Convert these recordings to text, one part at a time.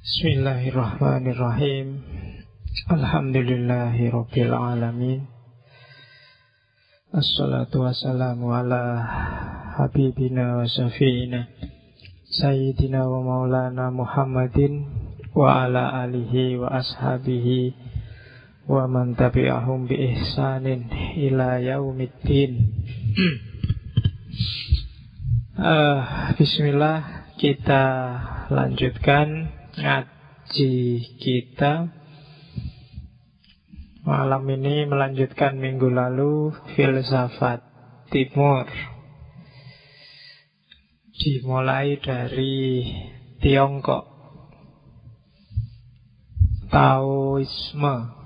Bismillahirrahmanirrahim. Alhamdulillahirabbil alamin. Assalatu wassalamu ala habibina wa syafi'ina Sayyidina wa maulana Muhammadin wa ala alihi wa ashabihi wa man tabi'ahum bi ihsanin ila yaumiddin. Bismillah, kita lanjutkan ngaji kita. Malam ini melanjutkan minggu lalu filsafat timur, dimulai dari Tiongkok, Taoisme.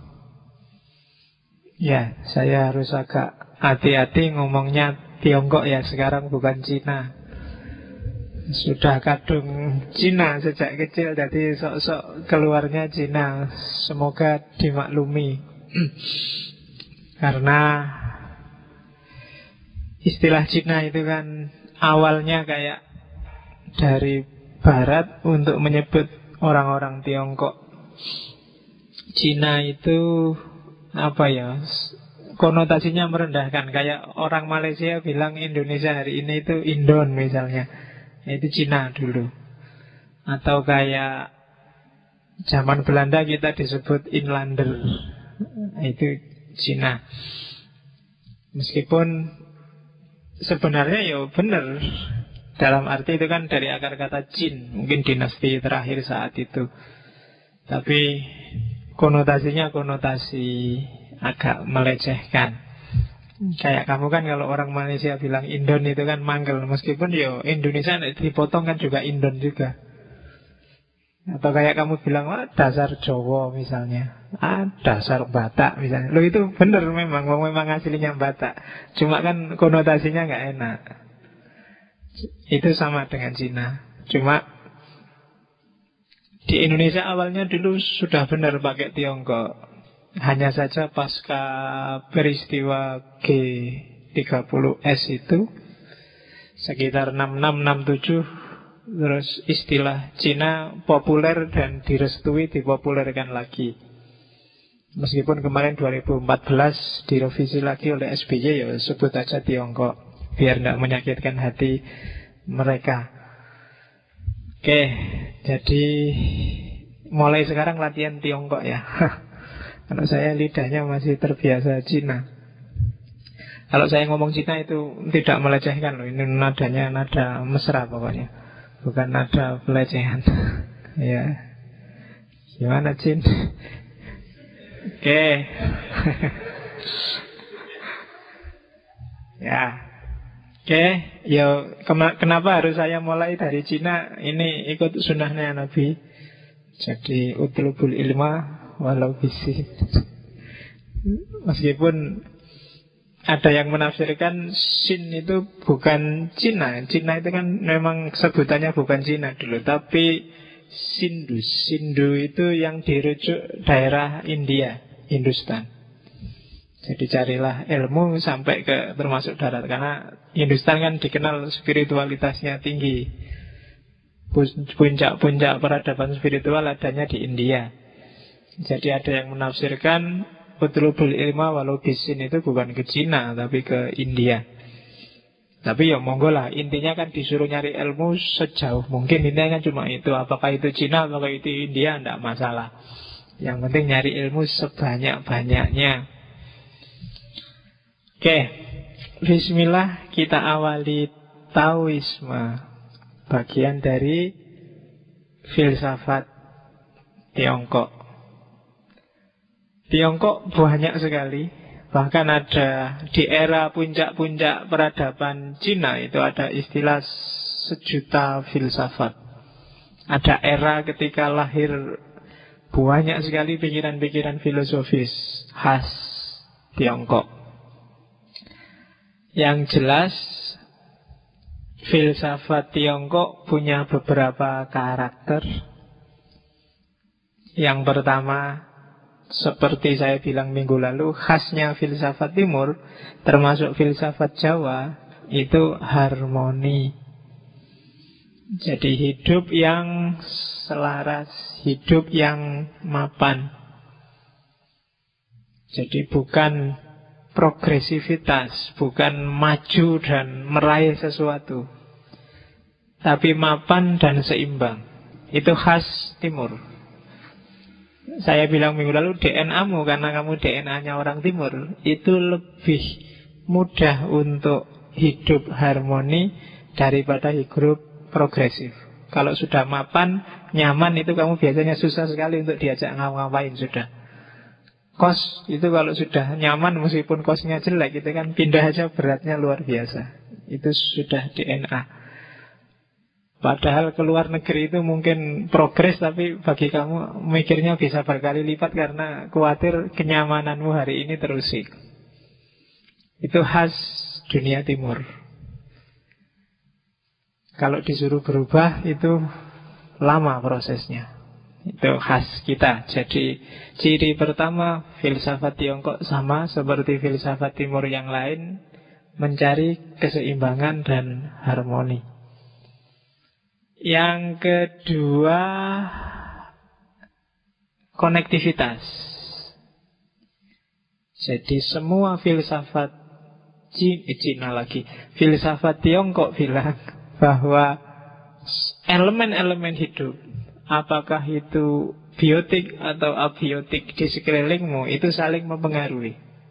Ya, saya harus agak hati-hati ngomongnya Tiongkok ya sekarang, bukan Cina. Sudah kadung Cina sejak kecil, jadi sok-sok keluarnya Cina. Semoga dimaklumi. Karena istilah Cina itu kan awalnya kayak dari Barat untuk menyebut orang-orang Tiongkok. Cina itu apa ya, konotasinya merendahkan. Kayak orang Malaysia bilang Indonesia hari ini itu Indon misalnya, itu Cina dulu. Atau kayak zaman Belanda kita disebut Inlander, itu Cina. Meskipun sebenarnya ya benar, dalam arti itu kan dari akar kata Jin, mungkin dinasti terakhir saat itu. Tapi konotasinya konotasi agak melecehkan. Kayak kamu kan kalau orang Malaysia bilang Indon itu kan manggel, meskipun yo Indonesia dipotong kan juga Indon juga. Atau kayak kamu bilang, wah dasar Jawa misalnya, dasar Batak misalnya. Loh itu bener memang aslinya Batak, cuma kan konotasinya nggak enak. Itu sama dengan Cina. Cuma di Indonesia awalnya dulu sudah benar pakai Tiongkok. Hanya saja pasca peristiwa G30S itu sekitar 66-67, terus istilah Cina populer dan direstui, dipopulerkan lagi. Meskipun kemarin 2014 direvisi lagi oleh SBY, ya sebut aja Tiongkok biar nggak menyakitkan hati mereka. Oke, jadi mulai sekarang latihan Tiongkok ya. Kalau saya lidahnya masih terbiasa Cina. Kalau saya ngomong Cina itu tidak melecehkan loh. Ini nadanya nada mesra pokoknya, bukan nada pelecehan. Ya, gimana Cin? Oke. Ya, oke. Ya, kenapa harus saya mulai dari Cina? Ini ikut sunnahnya Nabi. Jadi utlubul ilma walau bisi. Meskipun ada yang menafsirkan Sin itu bukan Cina. Cina itu kan memang sebutannya bukan Cina dulu, tapi Sindu. Sindu itu yang dirujuk daerah India, Hindustan. Jadi carilah ilmu sampai ke termasuk darat, karena Hindustan kan dikenal spiritualitasnya tinggi. Puncak-puncak peradaban spiritual adanya di India. Jadi ada yang menafsirkan utlubul ilma walau bisin itu bukan ke Cina tapi ke India. Tapi ya monggo lah, intinya kan disuruh nyari ilmu sejauh mungkin. Intinya kan cuma itu. Apakah itu Cina, apakah itu India, tidak masalah. Yang penting nyari ilmu sebanyak-banyaknya. Oke, bismillah, kita awali Taoisme, bagian dari filsafat Tiongkok. Tiongkok banyak sekali. Bahkan ada di era puncak-puncak peradaban Cina itu ada istilah sejuta filsafat. Ada era ketika lahir banyak sekali pikiran-pikiran filosofis khas Tiongkok. Yang jelas filsafat Tiongkok punya beberapa karakter. Yang pertama, seperti saya bilang minggu lalu, khasnya filsafat timur, termasuk filsafat Jawa, itu harmoni. Jadi hidup yang selaras, hidup yang mapan. Jadi bukan progresivitas, bukan maju dan meraih sesuatu, tapi mapan dan seimbang. Itu khas Timur. Saya bilang minggu lalu DNA-mu, karena kamu DNA-nya orang Timur, itu lebih mudah untuk hidup harmoni daripada hidup progresif. Kalau sudah mapan, nyaman, itu kamu biasanya susah sekali untuk diajak ngapa-ngapain sudah. Kos itu kalau sudah nyaman, meskipun kosnya jelek, itu kan pindah aja beratnya luar biasa. Itu sudah DNA. Padahal keluar negeri itu mungkin progres, tapi bagi kamu mikirnya bisa berkali lipat karena khawatir kenyamananmu hari ini terusik. Itu khas dunia Timur. Kalau disuruh berubah itu lama prosesnya. Itu khas kita. Jadi ciri pertama, filsafat Tiongkok sama seperti filsafat Timur yang lain, mencari keseimbangan dan harmoni. Yang kedua, konektivitas. Jadi semua filsafat Cina lagi, filsafat Tiongkok bilang bahwa elemen-elemen hidup, apakah itu biotik atau abiotik di sekelilingmu, itu saling mempengaruhi.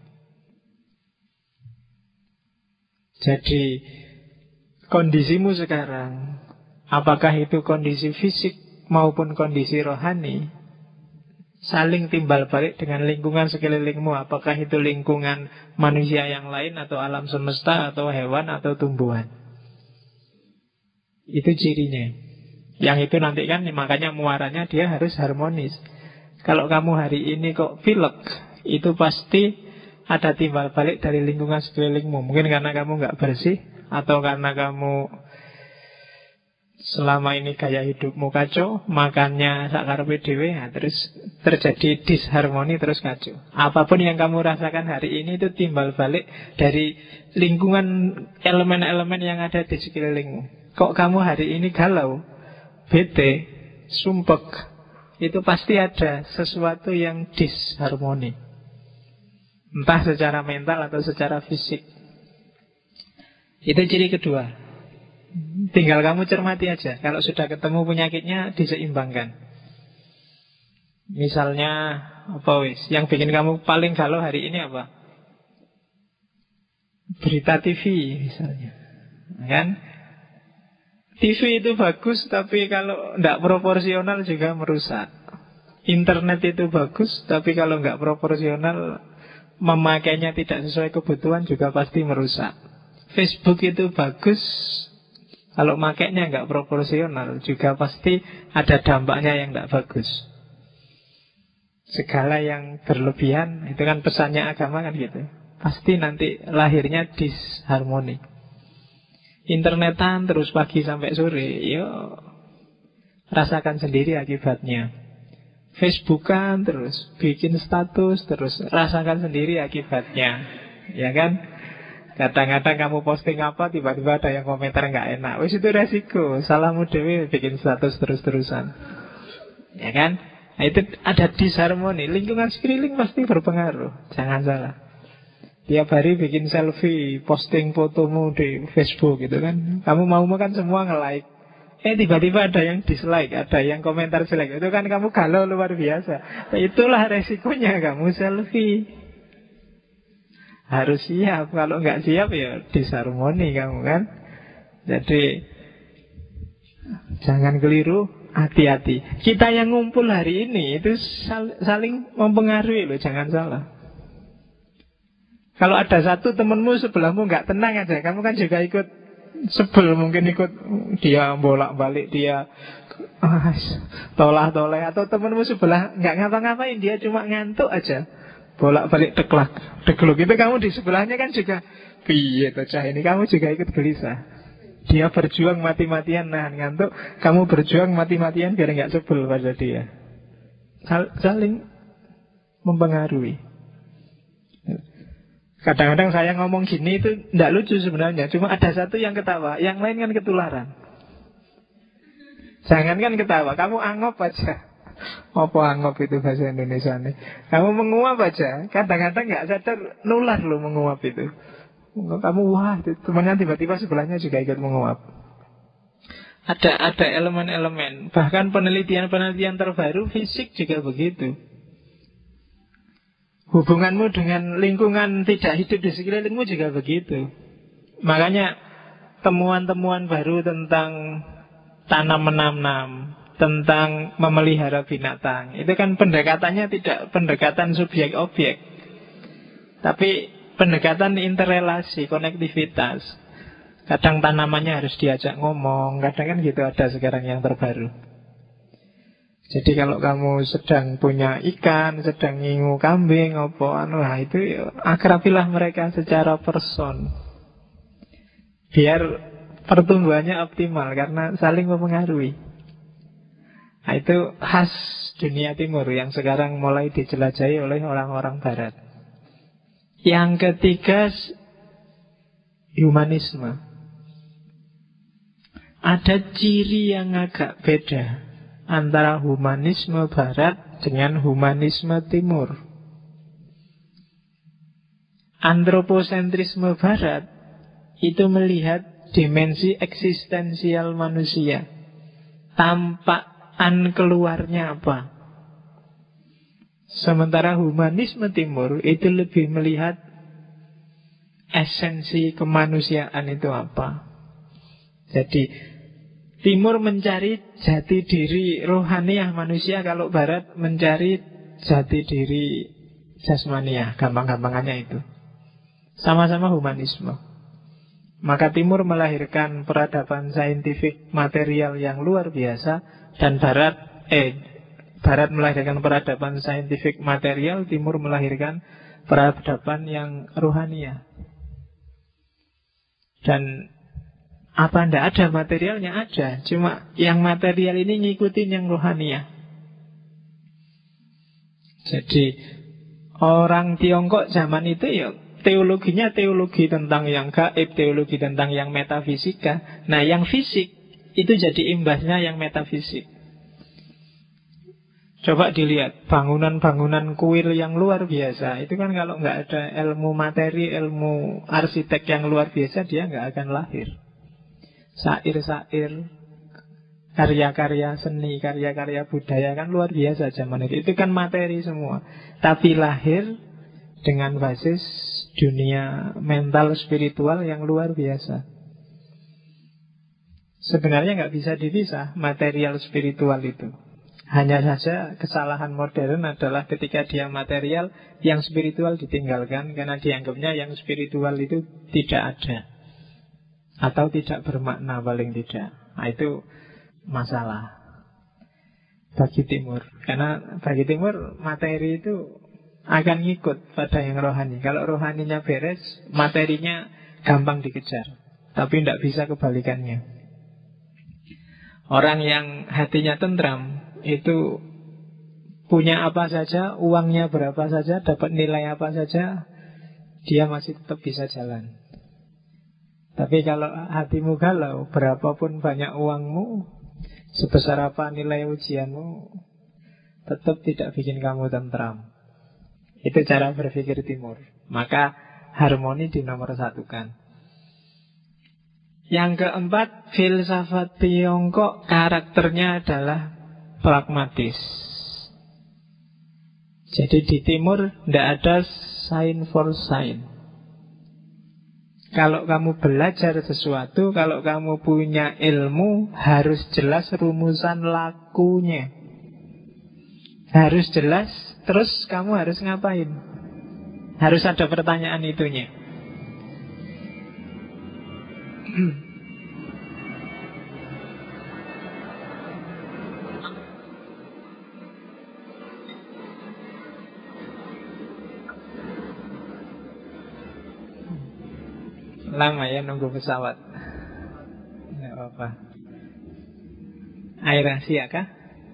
Jadi kondisimu sekarang, apakah itu kondisi fisik maupun kondisi rohani, saling timbal balik dengan lingkungan sekelilingmu. Apakah itu lingkungan manusia yang lain, atau alam semesta, atau hewan, atau tumbuhan. Itu cirinya. Yang itu nanti kan, makanya muaranya dia harus harmonis. Kalau kamu hari ini kok pilek, itu pasti ada timbal balik dari lingkungan sekelilingmu. Mungkin karena kamu nggak bersih, atau karena kamu selama ini gaya hidupmu kacau, makannya sakarepe dhewe, terus terjadi disharmoni, terus kacau. Apapun yang kamu rasakan hari ini itu timbal balik dari lingkungan, elemen-elemen yang ada di sekelilingmu. Kok kamu hari ini galau, bete, sumpek, itu pasti ada sesuatu yang disharmoni, entah secara mental atau secara fisik. Itu ciri kedua. Tinggal kamu cermati aja. Kalau sudah ketemu penyakitnya, diseimbangkan. Misalnya apa wis, yang bikin kamu paling galau hari ini apa? Berita TV misalnya, kan? TV itu bagus, tapi kalau tidak proporsional juga merusak. Internet itu bagus, tapi kalau nggak proporsional, memakainya tidak sesuai kebutuhan juga pasti merusak. Facebook itu bagus, kalau makainya nggak proporsional juga pasti ada dampaknya yang nggak bagus. Segala yang berlebihan, itu kan pesannya agama kan gitu, pasti nanti lahirnya disharmoni. Internetan terus pagi sampai sore, yo rasakan sendiri akibatnya. Facebookan terus, bikin status terus, rasakan sendiri akibatnya, ya kan? Kadang-kadang kamu posting apa, tiba-tiba ada yang komentar nggak enak, wis itu resiko, salahmu dewe bikin status terus-terusan, ya kan? Nah, itu ada disharmoni, lingkungan sekeliling pasti berpengaruh, jangan salah. Tiap hari bikin selfie, posting fotomu di Facebook gitu kan, kamu mau kan semua nge-like, tiba-tiba ada yang dislike, ada yang komentar jelek, itu kan kamu galau luar biasa. Nah, itulah resikonya kamu selfie. Harus siap, kalau nggak siap ya disharmoni kamu kan. Jadi jangan keliru, hati-hati. Kita yang ngumpul hari ini itu saling mempengaruhi loh, jangan salah. Kalau ada satu temenmu sebelahmu nggak tenang aja, kamu kan juga ikut sebel, mungkin ikut dia bolak-balik, dia tolah-toleh, atau temenmu sebelah nggak ngapa-ngapain, dia cuma ngantuk aja, bolak-balik degluk itu kamu di sebelahnya kan juga piye toh cah ini, kamu juga ikut gelisah. Dia berjuang mati-matian nahan ngantuk, kamu berjuang mati-matian biar nggak sebel pada dia. Saling mempengaruhi. Kadang-kadang saya ngomong gini itu tidak lucu sebenarnya, cuma ada satu yang ketawa, yang lain kan ketularan. Jangankan ketawa, kamu angop aja. Apa angop itu bahasa Indonesia nih? Kamu menguap aja. Kadang-kadang nggak sadar nular loh menguap itu. Kamu wah, temannya tiba-tiba sebelahnya juga ikut menguap. Ada elemen-elemen. Bahkan penelitian-penelitian terbaru fisik juga begitu. Hubunganmu dengan lingkungan tidak hidup di sekelilingmu juga begitu. Makanya temuan-temuan baru tentang tanam menanam, tentang memelihara binatang, itu kan pendekatannya tidak pendekatan subjek objek, tapi pendekatan interrelasi, konektivitas. Kadang tanamannya harus diajak ngomong, kadang kan gitu ada sekarang yang terbaru. Jadi kalau kamu sedang punya ikan, sedang ngingu kambing, nah itu akrabilah mereka secara person. Biar pertumbuhannya optimal karena saling mempengaruhi. Nah, itu khas dunia timur yang sekarang mulai dijelajahi oleh orang-orang barat. Yang ketiga, humanisme. Ada ciri yang agak beda antara humanisme barat dengan humanisme timur. Antroposentrisme barat itu melihat dimensi eksistensial manusia, tampakan keluarnya apa. Sementara humanisme timur itu lebih melihat esensi kemanusiaan itu apa. Jadi timur mencari jati diri rohaniah manusia, kalau barat mencari jati diri jasmaniah. Gampang-gampangannya itu. Sama-sama humanisme. Maka timur melahirkan peradaban saintifik material yang luar biasa, dan barat melahirkan peradaban saintifik material, timur melahirkan peradaban yang rohaniah. Dan apa ndak ada materialnya? Ada. Cuma yang material ini ngikutin yang rohaniah. Jadi orang Tiongkok zaman itu ya teologinya teologi tentang yang gaib, teologi tentang yang metafisika. Nah yang fisik itu jadi imbasnya yang metafisik. Coba dilihat bangunan-bangunan kuil yang luar biasa. Itu kan kalau nggak ada ilmu materi, ilmu arsitek yang luar biasa, dia nggak akan lahir. Syair-syair, karya-karya seni, karya-karya budaya kan luar biasa zaman itu. Itu kan materi semua. Tapi lahir dengan basis dunia mental spiritual yang luar biasa. Sebenarnya nggak bisa dipisah material spiritual itu. Hanya saja kesalahan modern adalah ketika dia material, yang spiritual ditinggalkan karena dianggapnya yang spiritual itu tidak ada atau tidak bermakna paling tidak. Nah, itu masalah bagi timur. Karena bagi timur materi itu akan ngikut pada yang rohani. Kalau rohaninya beres, materinya gampang dikejar. Tapi tidak bisa kebalikannya. Orang yang hatinya tentram itu punya apa saja, uangnya berapa saja, dapat nilai apa saja, dia masih tetap bisa jalan. Tapi kalau hatimu galau, berapapun banyak uangmu, sebesar apa nilai ujianmu, tetap tidak bikin kamu tentram. Itu cara berpikir timur. Maka harmoni dinomorsatukan. Yang keempat, filsafat Tiongkok karakternya adalah pragmatis. Jadi di timur tidak ada sign for sign. Kalau kamu belajar sesuatu, kalau kamu punya ilmu, harus jelas rumusan lakunya. Harus jelas, terus kamu harus ngapain. Harus ada pertanyaan itunya. Lama ya nunggu pesawat. Tidak apa-apa. Air Asia kah?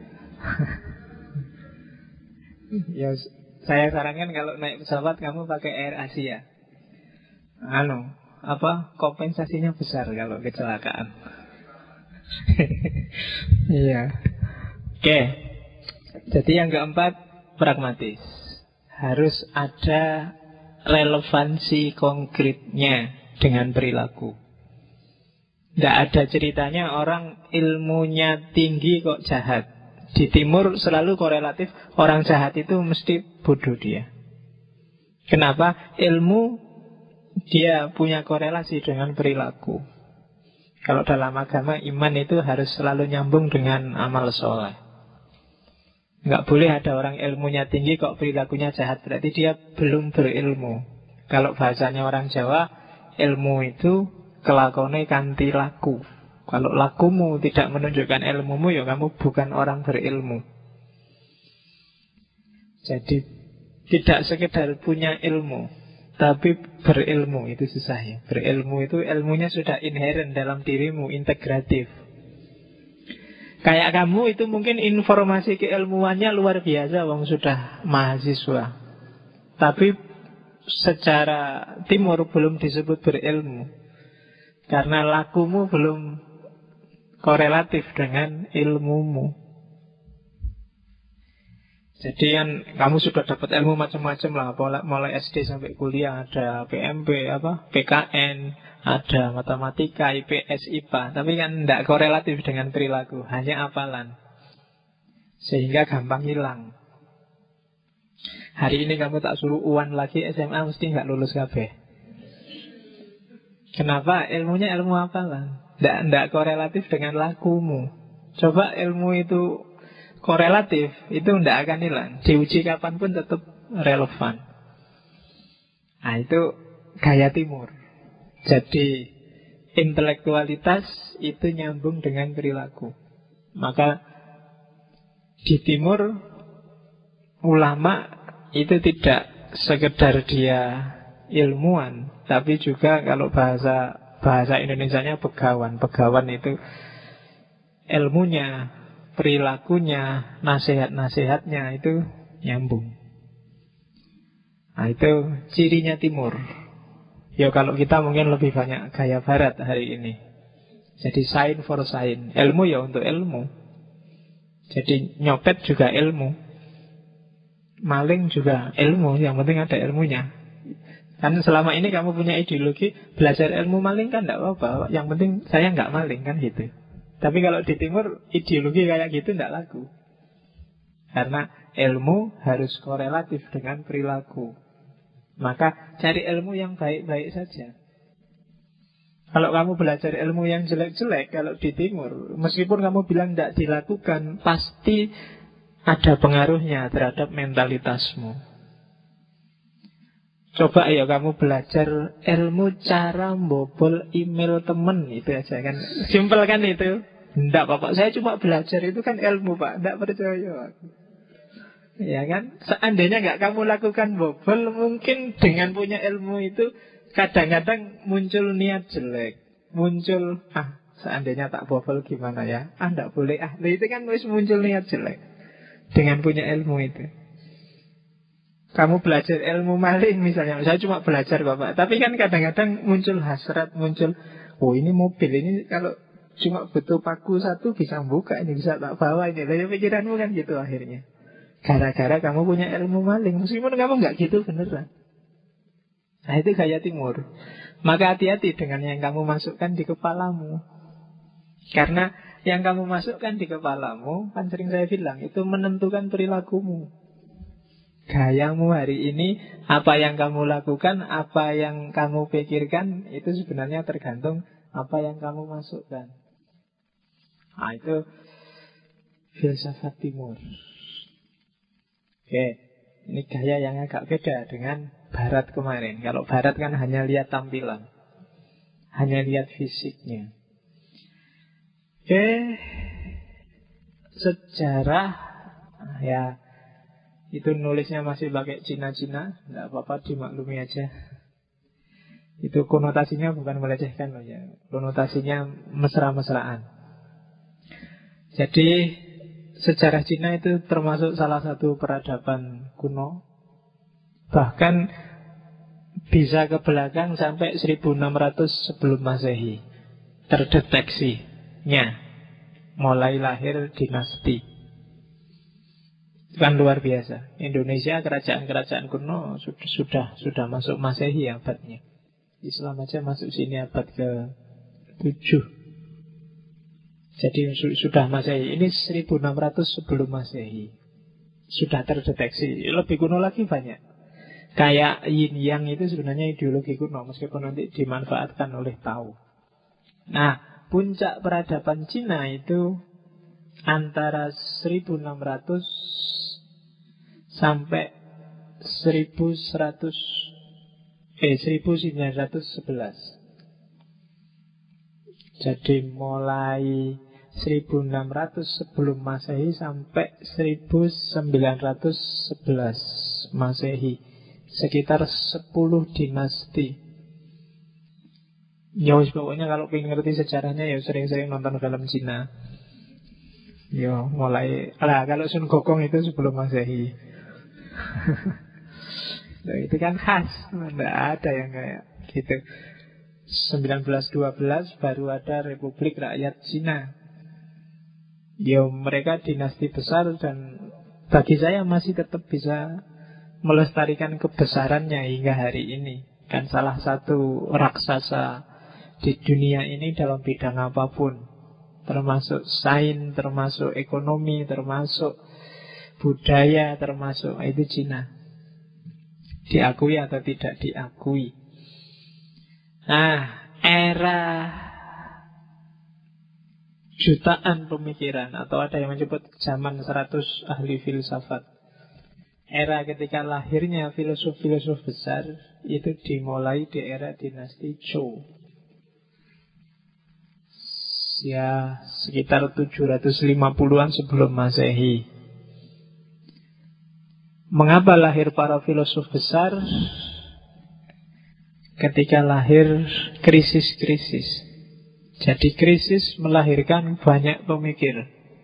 Ya, saya sarankan kalau naik pesawat kamu pakai Air Asia. Kompensasinya besar kalau kecelakaan. Iya. Oke. Jadi yang keempat, pragmatis. Harus ada relevansi konkretnya dengan perilaku. Tidak ada ceritanya orang ilmunya tinggi kok jahat. Di timur selalu korelatif, orang jahat itu mesti bodoh dia. Kenapa? Ilmu dia punya korelasi dengan perilaku. Kalau dalam agama, iman itu harus selalu nyambung dengan amal soleh. Nggak boleh ada orang ilmunya tinggi kok perilakunya jahat, berarti dia belum berilmu. Kalau bahasanya orang Jawa, ilmu itu kelakone kanthi laku. Kalau lakumu tidak menunjukkan ilmumu, ya kamu bukan orang berilmu. Jadi tidak sekedar punya ilmu, tapi berilmu itu susah ya. Berilmu itu ilmunya sudah inherent dalam dirimu, integratif. Kayak kamu itu mungkin informasi keilmuannya luar biasa, wong sudah mahasiswa. Tapi secara timur belum disebut berilmu. Karena lakumu belum korelatif dengan ilmumu. Jadi kan kamu sudah dapat ilmu macam-macam lah, mulai SD sampai kuliah ada PMP, PKN, ada matematika, IPS, IPA, tapi kan tidak korelatif dengan perilaku, hanya hafalan, sehingga gampang hilang. Hari ini kamu tak suruh UAN lagi SMA mesti nggak lulus kabeh. Kenapa? Ilmunya ilmu hafalan, tidak korelatif dengan lakumu. Coba ilmu itu korelatif, itu tidak akan hilang. Diuji kapanpun tetap relevan. Nah itu gaya timur. Jadi intelektualitas itu nyambung dengan perilaku. Maka di timur ulama itu tidak sekedar dia ilmuwan, tapi juga kalau bahasa Indonesianya begawan. Begawan itu ilmunya, perilakunya, nasihat-nasihatnya itu nyambung. Nah itu cirinya timur. Ya kalau kita mungkin lebih banyak gaya barat hari ini. Jadi sign for sign. Ilmu ya untuk ilmu. Jadi nyopet juga ilmu, maling juga ilmu. Yang penting ada ilmunya. Kan selama ini kamu punya ideologi belajar ilmu maling kan tidak apa-apa. Yang penting saya nggak maling kan gitu. Tapi kalau di timur ideologi kayak gitu tidak laku. Karena ilmu harus korelatif dengan perilaku. Maka cari ilmu yang baik-baik saja. Kalau kamu belajar ilmu yang jelek-jelek, kalau di timur, meskipun kamu bilang tidak dilakukan, pasti ada pengaruhnya terhadap mentalitasmu. Coba ya kamu belajar ilmu cara membobol email temen, itu aja kan. Simpel kan itu. Tidak Bapak, saya cuma belajar, itu kan ilmu Pak. Tidak percaya. Ya kan, seandainya nggak kamu lakukan bobol, mungkin dengan punya ilmu itu kadang-kadang muncul niat jelek, muncul seandainya tak bobol gimana ya, tidak boleh itu kan muncul niat jelek dengan punya ilmu itu. Kamu belajar ilmu maling misalnya, saya cuma belajar Bapak, tapi kan kadang-kadang muncul hasrat, muncul ini mobil ini kalau cuma butuh paku satu bisa buka, ini bisa tak bawa ini. Lalu pikiranmu kan gitu akhirnya. Gara-gara kamu punya ilmu maling, meskipun kamu nggak gitu beneran. Nah itu gaya timur. Maka hati-hati dengan yang kamu masukkan di kepalamu. Karena yang kamu masukkan di kepalamu, kan sering saya bilang, itu menentukan perilakumu. Gayamu hari ini, apa yang kamu lakukan, apa yang kamu pikirkan, itu sebenarnya tergantung apa yang kamu masukkan. Nah itu filsafat timur. Oke, ini gaya yang agak beda dengan barat kemarin. Kalau barat kan hanya lihat tampilan, hanya lihat fisiknya. Oke, sejarah ya itu nulisnya masih pakai Cina-Cina, tidak apa-apa, dimaklumi aja. Itu konotasinya bukan melecehkan loh ya, konotasinya mesra-mesraan. Jadi sejarah Cina itu termasuk salah satu peradaban kuno. Bahkan bisa ke belakang sampai 1600 sebelum Masehi terdeteksinya. mulai lahir dinasti. Kan luar biasa. Indonesia kerajaan-kerajaan kuno sudah masuk Masehi abadnya. Islam aja masuk sini abad ke-7. Jadi sudah Masehi. Ini 1600 sebelum Masehi. Sudah terdeteksi. Lebih kuno lagi banyak. Kayak yin yang itu sebenarnya ideologi kuno, meskipun nanti dimanfaatkan oleh Tao. Nah, puncak peradaban Cina itu antara 1600 sampai 1911. Jadi mulai 1600 sebelum Masehi sampai 1911 Masehi. Sekitar 10 dinasti. Ya pokoknya kalau pengen ngerti sejarahnya ya sering-sering nonton film Cina. Ya mulai kalau Sun Gokong itu sebelum Masehi. Nah, itu kan khas, tidak ada yang kayak gitu. 1912 baru ada Republik Rakyat Cina. Ya mereka dinasti besar dan bagi saya masih tetap bisa melestarikan kebesarannya hingga hari ini. Kan salah satu raksasa di dunia ini dalam bidang apapun, termasuk sains, termasuk ekonomi, termasuk budaya, termasuk itu Cina. Diakui atau tidak diakui. Nah, era jutaan pemikiran, atau ada yang menyebut zaman 100 ahli filsafat. Era ketika lahirnya filosof-filosof besar itu dimulai di era dinasti Zhou. Ya, sekitar 750-an sebelum Masehi. Mengapa lahir para filosof besar? Ketika lahir krisis-krisis. Jadi krisis melahirkan banyak pemikir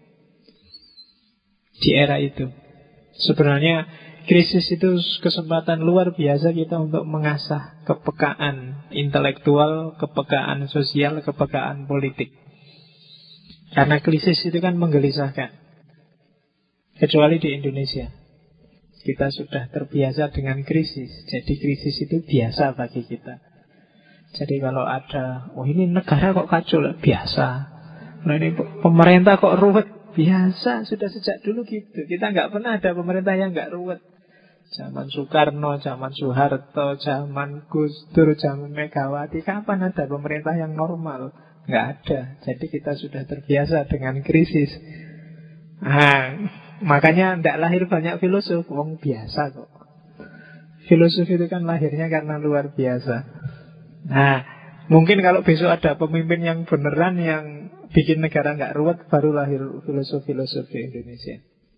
di era itu. Sebenarnya krisis itu kesempatan luar biasa kita untuk mengasah kepekaan intelektual, kepekaan sosial, kepekaan politik. Karena krisis itu kan menggelisahkan. Kecuali di Indonesia. Kita sudah terbiasa dengan krisis. Jadi krisis itu biasa bagi kita. Jadi kalau ada, oh ini negara kok kacau, biasa. Nah ini pemerintah kok ruwet, biasa. Sudah sejak dulu gitu. Kita nggak pernah ada pemerintah yang nggak ruwet. Zaman Soekarno, zaman Soeharto, zaman Gus Dur, zaman Megawati, kapan ada pemerintah yang normal? Nggak ada. Jadi kita sudah terbiasa dengan krisis. Nah, makanya tidak lahir banyak filosof. Wong biasa kok. Filosof itu kan lahirnya karena luar biasa. Nah, mungkin kalau besok ada pemimpin yang beneran yang bikin negara nggak ruwet, baru lahir filosof-filosof di Indonesia.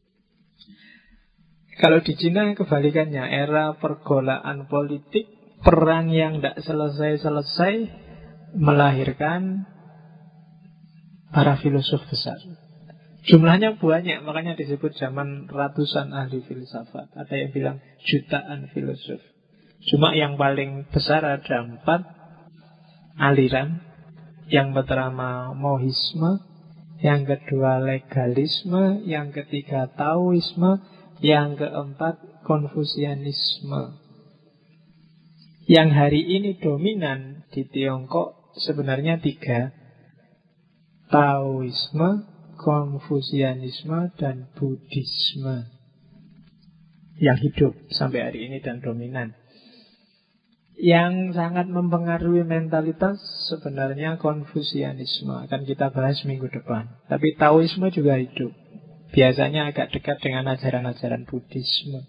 Kalau di Cina kebalikannya, era pergolaan politik, perang yang tidak selesai-selesai melahirkan para filosof besar. Jumlahnya banyak, makanya disebut zaman ratusan ahli filsafat. Ada yang bilang jutaan filosof. Cuma yang paling besar ada 4 aliran. Yang pertama mohisme, yang kedua legalisme, yang ketiga taoisme, yang keempat konfusianisme. Yang hari ini dominan di Tiongkok sebenarnya 3. Taoisme, konfusianisme, dan buddhisme. Yang hidup sampai hari ini dan dominan. Yang sangat mempengaruhi mentalitas sebenarnya konfusianisme. Akan kita bahas minggu depan. Tapi taoisme juga hidup. Biasanya agak dekat dengan ajaran-ajaran buddhisme.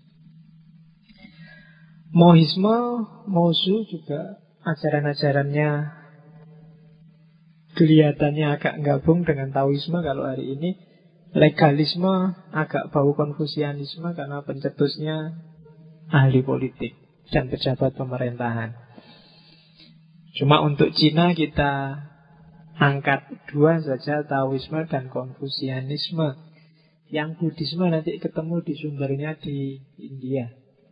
Mohisme, Mozu juga ajaran-ajarannya kelihatannya agak gabung dengan taoisme kalau hari ini. Legalisme agak bau konfusianisme karena pencetusnya ahli politik dan pejabat pemerintahan. Cuma untuk Cina kita angkat 2 saja, taoisme dan konfusianisme. Yang buddhisme nanti ketemu di sumbernya di India.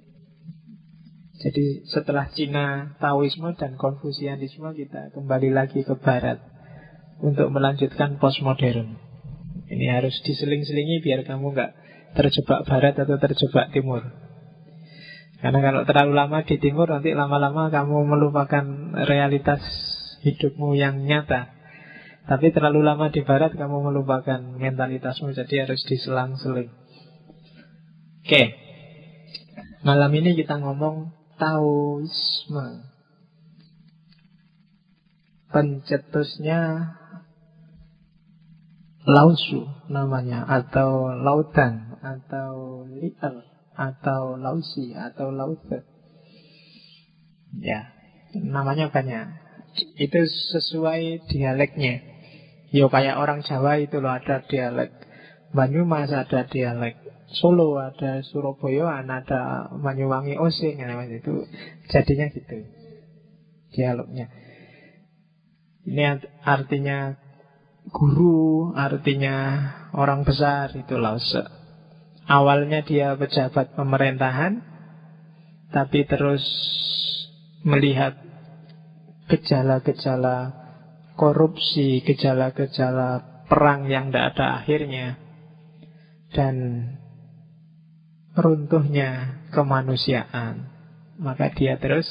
Jadi setelah Cina, taoisme dan konfusianisme, kita kembali lagi ke barat untuk melanjutkan postmodern. Ini harus diseling-selingi biar kamu nggak terjebak barat atau terjebak timur. Karena kalau terlalu lama di timur, nanti lama-lama kamu melupakan realitas hidupmu yang nyata. Tapi terlalu lama di barat, kamu melupakan mentalitasmu. Jadi harus diselang-seling. Oke. Malam ini kita ngomong Taoisme. Pencetusnya Lao Tzu namanya, atau Lao Dan, atau Li'er, atau Lao Xi, atau Lao Tzu. Ya, namanya banyak. Itu sesuai dialeknya. Yo kayak orang Jawa itu loh, ada dialek Banyumas, ada dialek Solo, ada Surabaya, ada Banyuwangi Osing, itu jadinya gitu dialognya. Ini artinya guru, artinya orang besar, itu Lao Tzu. Awalnya dia pejabat pemerintahan, tapi terus melihat gejala-gejala korupsi, gejala-gejala perang yang tidak ada akhirnya, dan runtuhnya kemanusiaan. Maka dia terus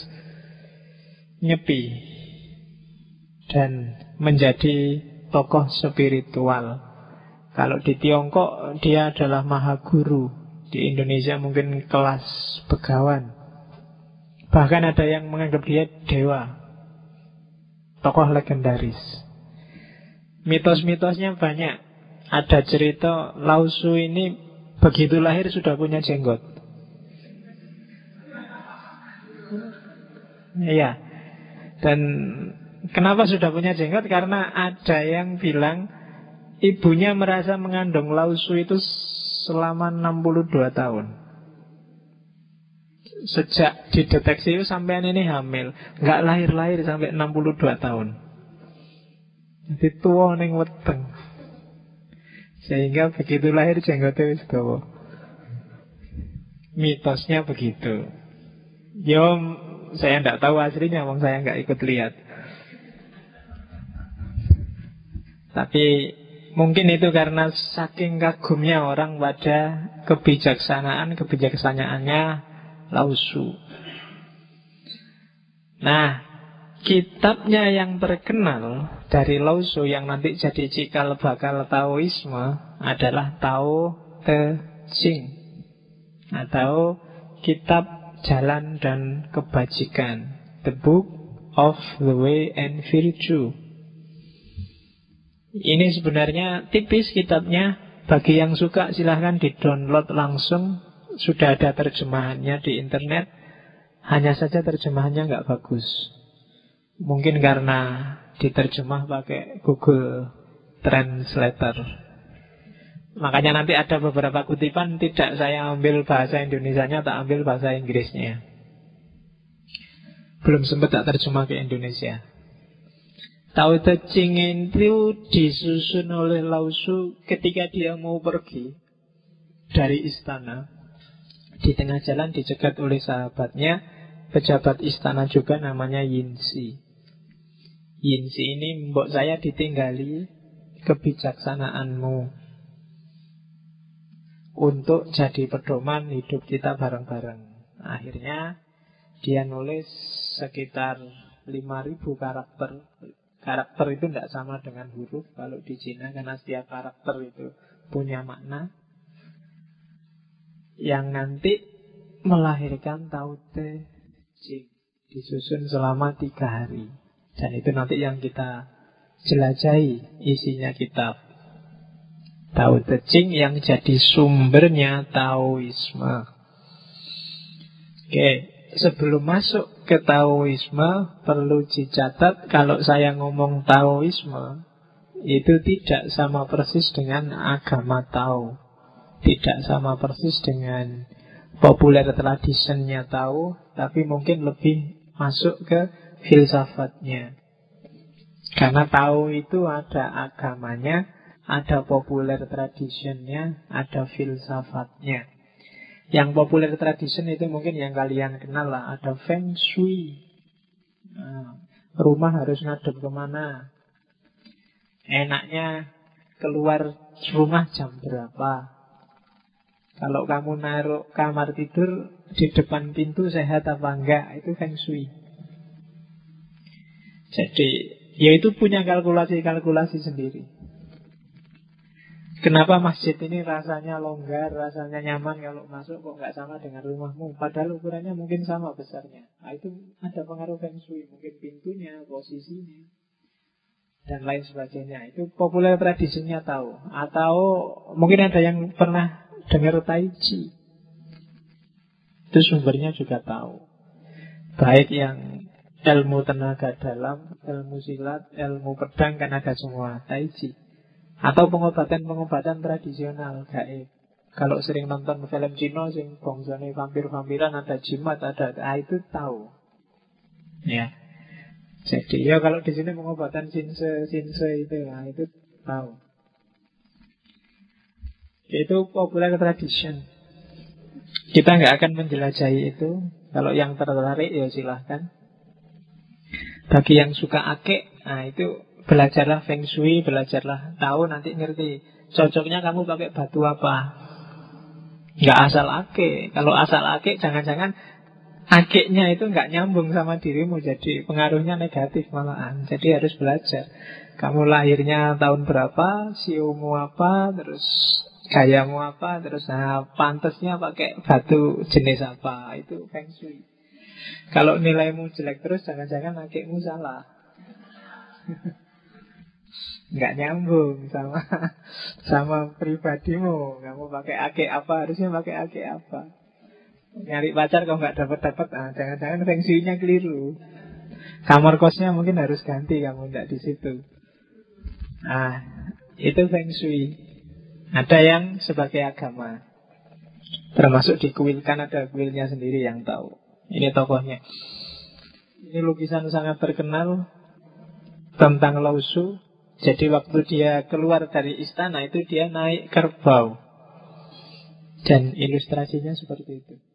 nyepi dan menjadi tokoh spiritual. Kalau di Tiongkok dia adalah maha guru, di Indonesia mungkin kelas begawan. Bahkan ada yang menganggap dia dewa, tokoh legendaris. Mitos-mitosnya banyak. Ada cerita Lao Tzu ini begitu lahir sudah punya jenggot. Iya. Dan kenapa sudah punya jenggot? Karena ada yang bilang ibunya merasa mengandung Lao Tzu itu selama 62 tahun. Sejak dideteksi itu sampean ini hamil, nggak lahir-lahir sampai 62 tahun. Jadi tua ning weteng. Sehingga begitu lahir jenggotnya wis dawa. Mitosnya begitu. Yo, saya nggak tahu aslinya, wong saya nggak ikut lihat. Tapi mungkin itu karena saking kagumnya orang pada kebijaksanaannya Lao Tzu. Nah, kitabnya yang terkenal dari Lao Tzu yang nanti jadi cikal bakal Taoisme adalah Tao Te Ching, atau Kitab Jalan dan Kebajikan, The Book of the Way and Virtue. Ini sebenarnya tipis kitabnya. Bagi yang suka silahkan di-download langsung. Sudah ada terjemahannya di internet. Hanya saja terjemahannya nggak bagus. Mungkin karena diterjemah pakai Google Translator. Makanya nanti ada beberapa kutipan tidak saya ambil bahasa Indonesianya, tak ambil bahasa Inggrisnya. Belum sempat tak terjemah ke Indonesia. Tao Te Ching itu disusun oleh Lao Tzu ketika dia mau pergi dari istana. Di tengah jalan dicegat oleh sahabatnya, pejabat istana juga, namanya Yin Xi. Yin Xi ini, mbok saya ditinggali kebijaksanaanmu untuk jadi pedoman hidup kita bareng-bareng. Akhirnya dia nulis sekitar 5.000 karakter. Karakter itu tidak sama dengan huruf kalau di Cina, karena setiap karakter itu punya makna yang nanti melahirkan Tao Te Ching. Disusun selama 3 hari. Dan itu nanti yang kita jelajahi isinya kitab Tao Te Ching yang jadi sumbernya Taoisme. Oke, sebelum masuk ke Taoisme perlu dicatat kalau saya ngomong Taoisme itu tidak sama persis dengan agama Tao. Tidak sama persis dengan populer traditionnya Tao, tapi mungkin lebih masuk ke filsafatnya. Karena Tao itu ada agamanya, ada populer traditionnya, ada filsafatnya. Yang populer tradition itu mungkin yang kalian kenal lah, ada Feng Shui. Nah, rumah harus ngadep kemana? Enaknya keluar rumah jam berapa. Kalau kamu naruh kamar tidur di depan pintu sehat apa enggak, itu feng shui. Jadi, ya itu punya kalkulasi-kalkulasi sendiri. Kenapa masjid ini rasanya longgar, rasanya nyaman kalau masuk, kok nggak sama dengan rumahmu? Padahal ukurannya mungkin sama besarnya. Nah, itu ada pengaruh feng shui, mungkin pintunya, posisinya, dan lain sebagainya. Itu populer tradisinya tahu. Atau mungkin ada yang pernah dengar Tai Chi. Itu sumbernya juga tahu. Baik yang ilmu tenaga dalam, ilmu silat, ilmu pedang, kan ada semua Tai Chi. Atau pengobatan-pengobatan tradisional gaib. Kalau sering nonton film Cina sing bangsane vampir-vampiran, ada jimat, ada itu tahu. Ya. Jadi ya kalau di sini pengobatan sinse itu lah, itu tahu. Itu popular tradition. Kita nggak akan menjelajahi itu. Kalau yang tertarik ya silahkan. Bagi yang suka akik, nah itu belajarlah feng shui, belajarlah tahu, nanti ngerti cocoknya kamu pakai batu apa. Nggak asal akik. Kalau asal akik, jangan-jangan akiknya itu nggak nyambung sama dirimu, jadi pengaruhnya negatif malahan. Jadi harus belajar. Kamu lahirnya tahun berapa, siomu apa, terus gayamu apa, terus pantasnya pakai batu jenis apa. Itu feng shui. Kalau nilaimu jelek terus, jangan-jangan akikmu salah. Nggak nyambung sama pribadimu. Kamu pakai akik apa, harusnya pakai akik apa. Nyari pacar kok nggak dapat-dapat, jangan-jangan feng shui-nya keliru. Kamar kosnya mungkin harus ganti, kamu nggak di situ. Itu feng shui. Ada yang sebagai agama, termasuk di kuil, kan ada kuilnya sendiri yang tahu. Ini tokohnya. Ini lukisan sangat terkenal tentang Lao Tzu. Jadi waktu dia keluar dari istana itu dia naik kerbau. Dan ilustrasinya seperti itu.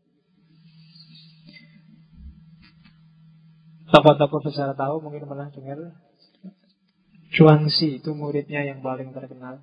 Tokoh-tokoh besar tahu, mungkin pernah dengar. Zhuangzi itu muridnya yang paling terkenal.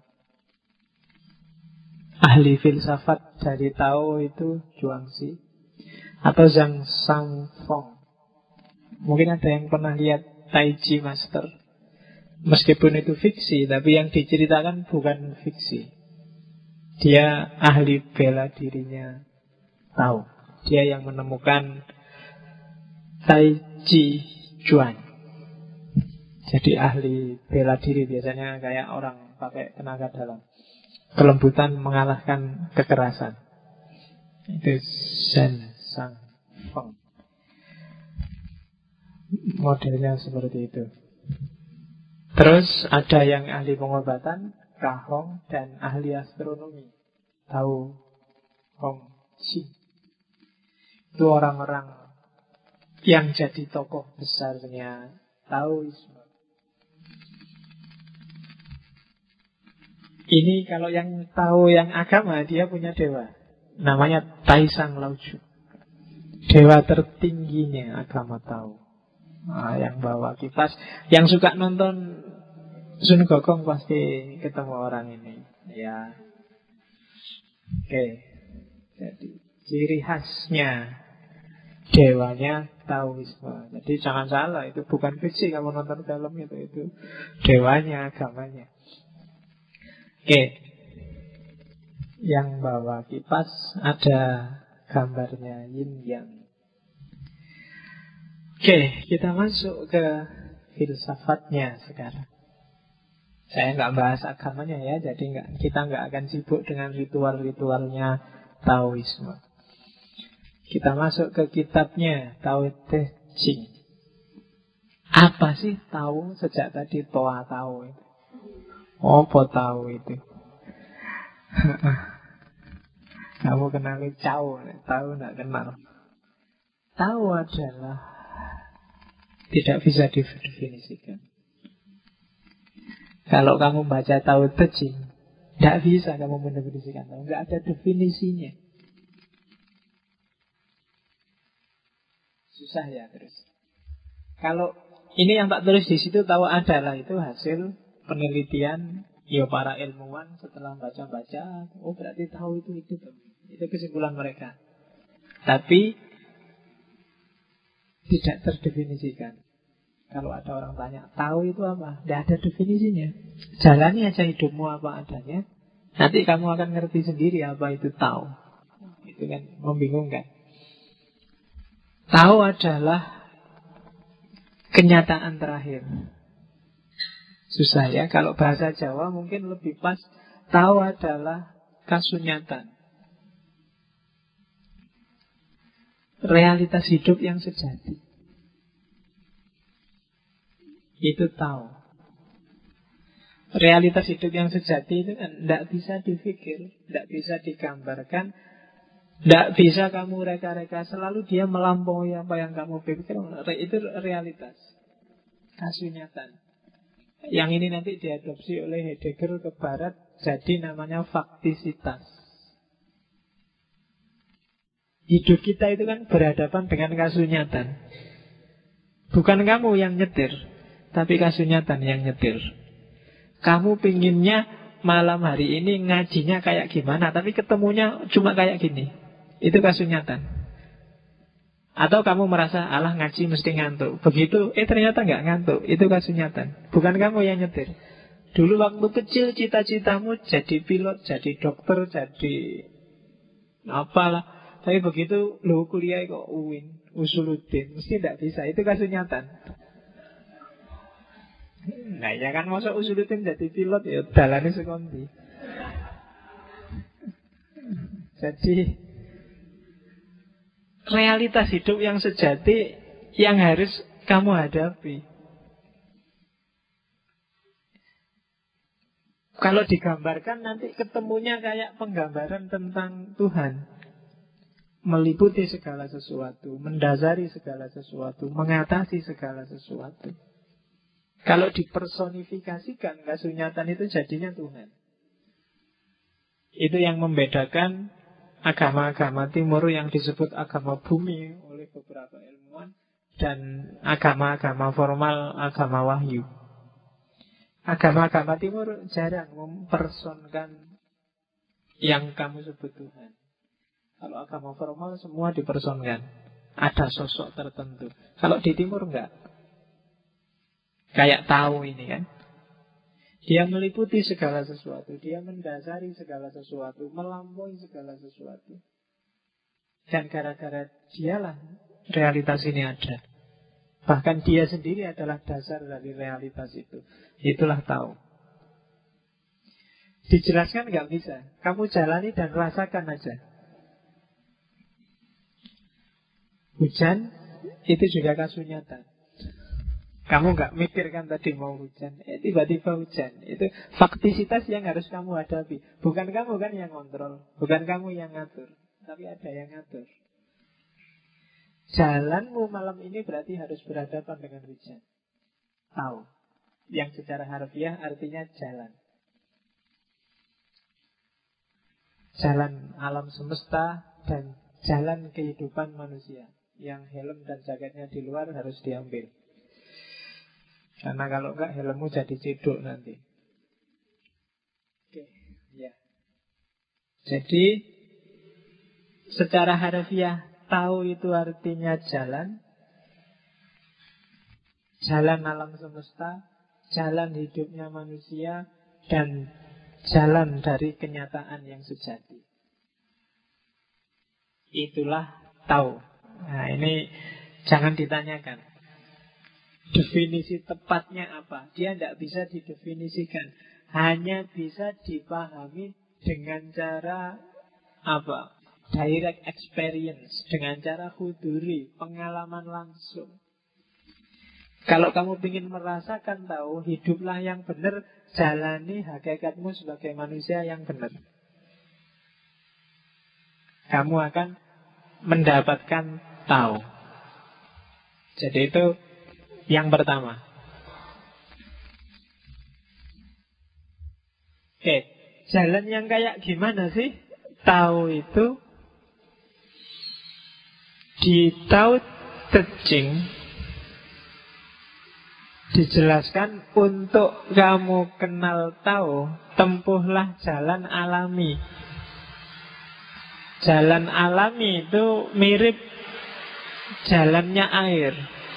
Ahli filsafat dari Tao itu Zhuangzi. Atau Zhang Shangfeng. Mungkin ada yang pernah lihat Tai Chi Master. Meskipun itu fiksi, tapi yang diceritakan bukan fiksi. Dia ahli bela dirinya Tao. Dia yang menemukan Tai Chi Chuan. Jadi ahli bela diri, biasanya kayak orang pakai tenaga dalam. Kelembutan mengalahkan kekerasan. Itu Zhang Shangfeng. Modelnya seperti itu. Terus ada yang ahli pengobatan, Kahong, dan ahli astronomi, Tao Hong Chi. Itu orang-orang yang jadi tokoh besarnya Taoisme. Ini kalau yang tahu yang agama, dia punya dewa, namanya Taisang Lao-Tzu. Dewa tertingginya agama Tao. Yang bawa kipas. Yang suka nonton Sun Gokong pasti ketemu orang ini. Ya. Oke. Jadi ciri khasnya dewanya Taoisme. Jadi jangan salah, itu bukan fiksi kamu nonton film itu dewanya, agamanya. Oke. Yang bawa kipas ada gambarnya yin yang. Oke, kita masuk ke filsafatnya sekarang. Saya nggak bahas agamanya ya, jadi kita nggak akan sibuk dengan ritual-ritualnya Taoisme. Kita masuk ke kitabnya Tao Te Ching. Apa sih Tao? Sejak tadi Toa Tao itu. Apa Tao itu? Kamu kenali Cao, Tao nggak kenal. Tao adalah tidak bisa didefinisikan. Kalau kamu baca Tao Te Ching, tidak bisa kamu mendefinisikan Tao. Tidak ada definisinya. Susah ya terus. Kalau ini yang tak tulis di situ Tao adalah itu hasil penelitian Ya para ilmuwan setelah baca-baca, oh berarti tahu itu hidup. Itu kesimpulan mereka. Tapi tidak terdefinisikan. Kalau ada orang tanya, tahu itu apa? Tidak ada definisinya. Jalani aja hidupmu apa adanya. Nanti kamu akan ngerti sendiri apa itu tahu. Itu kan membingungkan. Tahu adalah kenyataan terakhir. Susah ya, kalau bahasa Jawa mungkin lebih pas. Tahu adalah kasunyatan, realitas hidup yang sejati. Itu tahu. Realitas hidup yang sejati itu kan tidak bisa dipikir, tidak bisa digambarkan, tidak bisa kamu reka-reka. Selalu dia melampaui apa yang kamu pikir. Itu realitas, kasunyatan. Yang ini nanti diadopsi oleh Heidegger ke barat, jadi namanya faktisitas. Hidup kita itu kan berhadapan dengan kasunyatan. Bukan kamu yang nyetir, tapi kasunyatan yang nyetir. Kamu pinginnya malam hari ini ngajinya kayak gimana, tapi ketemunya cuma kayak gini. Itu kasunyatan. Atau kamu merasa, alah ngaji mesti ngantuk. Begitu, ternyata nggak ngantuk. Itu kasunyatan. Bukan kamu yang nyetir. Dulu waktu kecil cita-citamu jadi pilot, jadi dokter, jadi apalah. Tapi begitu lu kuliah kok UIN, Usuluddin, mesti tidak bisa. Itu kasunyatan. Nah ya kan, masa Usuluddin jadi pilot, ya dalane sekondi. Jadi realitas hidup yang sejati yang harus kamu hadapi. Kalau digambarkan nanti ketemunya kayak penggambaran tentang Tuhan. Meliputi segala sesuatu, mendasari segala sesuatu, mengatasi segala sesuatu. Kalau dipersonifikasikan, kasunyatan itu jadinya Tuhan. Itu yang membedakan agama-agama timur yang disebut agama bumi oleh beberapa ilmuwan dan agama-agama formal, agama wahyu. Agama-agama timur jarang mempersonkan yang kamu sebut Tuhan. Kalau agama formal semua dipersonkan. Ada sosok tertentu. Kalau di timur enggak. Kayak tahu ini kan. Dia meliputi segala sesuatu. Dia mendasari segala sesuatu. Melampaui segala sesuatu. Dan gara-gara dialah realitas ini ada. Bahkan dia sendiri adalah dasar dari realitas itu. Itulah tahu. Dijelaskan nggak bisa. Kamu jalani dan rasakan aja. Hujan itu juga kasunyatan. Kamu nggak mikir kan tadi mau hujan, tiba-tiba hujan. Itu faktisitas yang harus kamu hadapi. Bukan kamu kan yang kontrol, bukan kamu yang ngatur, tapi ada yang ngatur. Jalanmu malam ini berarti harus berhadapan dengan hujan. Tahu. Yang secara harfiah artinya jalan. Jalan alam semesta dan jalan kehidupan manusia. Yang helm dan jaketnya di luar harus diambil. Karena kalau enggak helmmu jadi cedok nanti. Oke, ya. Jadi secara harfiah tahu itu artinya jalan. Jalan alam semesta, jalan hidupnya manusia, dan jalan dari kenyataan yang sejati. Itulah tahu. Nah ini jangan ditanyakan definisi tepatnya apa. Dia tidak bisa didefinisikan. Hanya bisa dipahami dengan cara apa? Direct experience. Dengan cara huduri, pengalaman langsung. Kalau kamu ingin merasakan tahu, hiduplah yang benar. Jalani hakikatmu sebagai manusia yang benar. Kamu akan mendapatkan tahu. Jadi itu yang pertama. Oke, jalan yang kayak gimana sih? Tahu itu di Tao Te Ching dijelaskan untuk kamu kenal tahu, tempuhlah jalan alami. Jalan alami itu mirip jalannya air.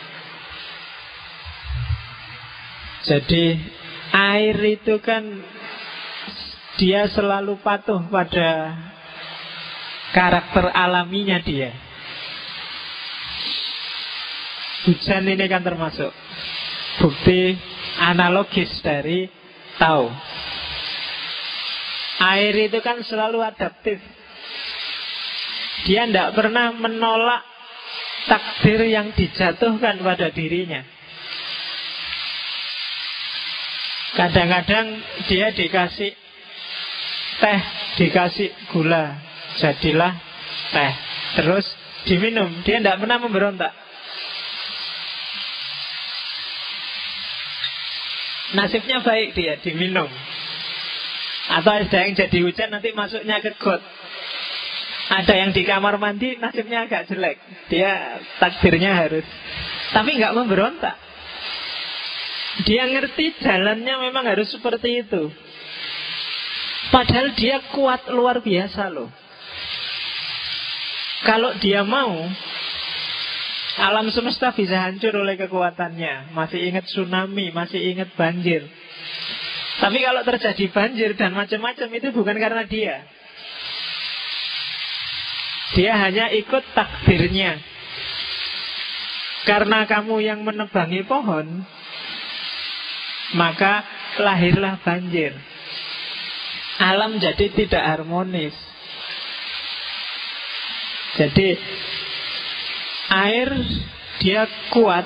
Jadi air itu kan dia selalu patuh pada karakter alaminya dia. Hujan ini kan termasuk bukti analogis dari tahu. Air itu kan selalu adaptif. Dia tidak pernah menolak takdir yang dijatuhkan pada dirinya. Kadang-kadang dia dikasih teh, dikasih gula, jadilah teh, terus diminum. Dia tidak pernah memberontak. Nasibnya baik, dia diminum. Atau ada yang jadi hujan, nanti masuknya ke got. Ada yang di kamar mandi, nasibnya agak jelek, dia takdirnya harus, tapi nggak memberontak. Dia ngerti jalannya memang harus seperti itu. Padahal dia kuat luar biasa loh. Kalau dia mau, alam semesta bisa hancur oleh kekuatannya. Masih ingat tsunami, masih ingat banjir. Tapi kalau terjadi banjir dan macam-macam, itu bukan karena dia. Dia hanya ikut takdirnya. Karena kamu yang menebangi pohon, maka lahirlah banjir. Alam jadi tidak harmonis. Jadi air dia kuat,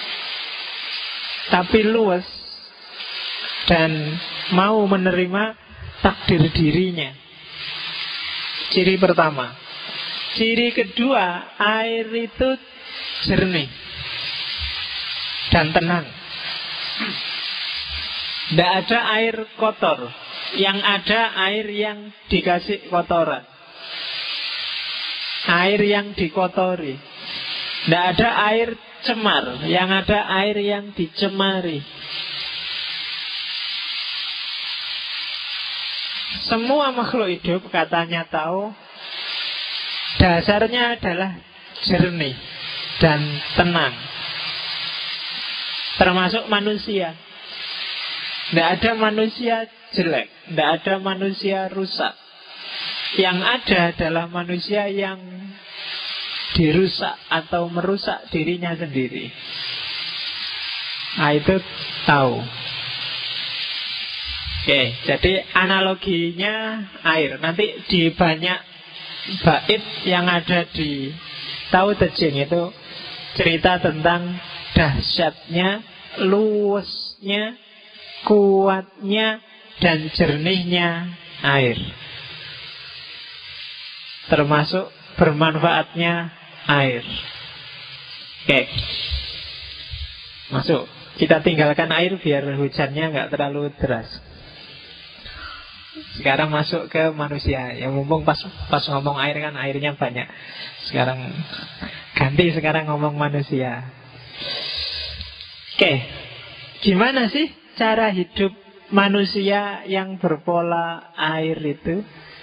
tapi luas, dan mau menerima takdir dirinya. Ciri pertama. Ciri kedua, air itu jernih dan tenang. Tidak ada air kotor. Yang ada air yang dikasih kotoran, air yang dikotori. Tidak ada air cemar. Yang ada air yang dicemari. Semua makhluk hidup, katanya tahu, dasarnya adalah jernih dan tenang. Termasuk manusia. Tidak ada manusia jelek, tidak ada manusia rusak. Yang ada adalah manusia yang dirusak atau merusak dirinya sendiri. Nah, itu tahu. Oke, jadi analoginya air. Nanti di banyak bait yang ada di Tao Te Ching itu cerita tentang dahsyatnya, luasnya, kuatnya, dan jernihnya air. Termasuk bermanfaatnya air. Oke, masuk. Kita tinggalkan air biar hujannya nggak terlalu deras. Sekarang masuk ke manusia. Yang mumpung pas ngomong air kan airnya banyak. Sekarang ganti, sekarang ngomong manusia. Oke, gimana sih cara hidup manusia yang berpola air itu?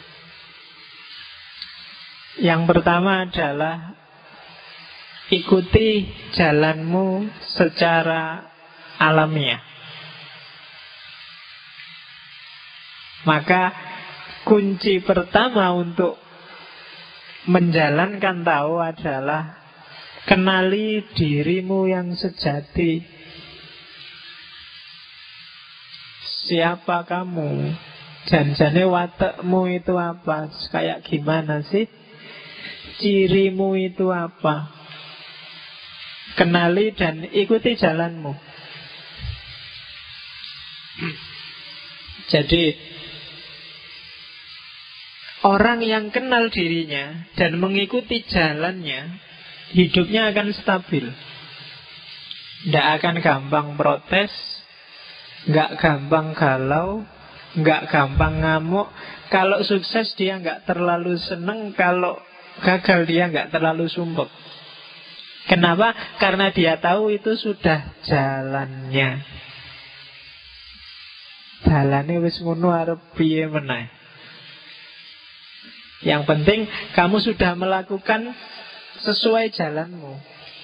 Yang pertama adalah ikuti jalanmu secara alamiah. Maka kunci pertama untuk menjalankan tahu adalah kenali dirimu yang sejati. Siapa kamu? Janjane watekmu itu apa? Kayak gimana sih? Cirimu itu apa? Kenali dan ikuti jalanmu. Jadi orang yang kenal dirinya dan mengikuti jalannya, hidupnya akan stabil. Tidak akan gampang protes, nggak gampang galau, nggak gampang ngamuk. Kalau sukses dia nggak terlalu seneng, kalau gagal dia nggak terlalu sumpek. Kenapa? Karena dia tahu itu sudah jalannya. Jalannya wis ngono arep piye meneh. Yang penting kamu sudah melakukan sesuai jalanmu.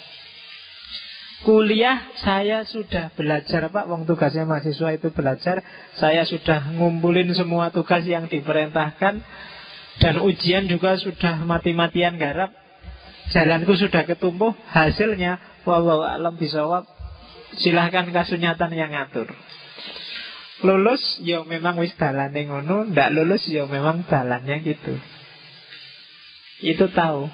Kuliah saya sudah belajar Pak, wong tugasnya mahasiswa itu belajar. Saya sudah ngumpulin semua tugas yang diperintahkan. Dan ujian juga sudah mati-matian garap. Jalanku sudah ketumpuh. Hasilnya wallahu a'lam bishawab, silahkan kasunyatan yang ngatur. Lulus ya memang wis dalane ngono, ndak lulus ya memang dalannya gitu. Itu tahu.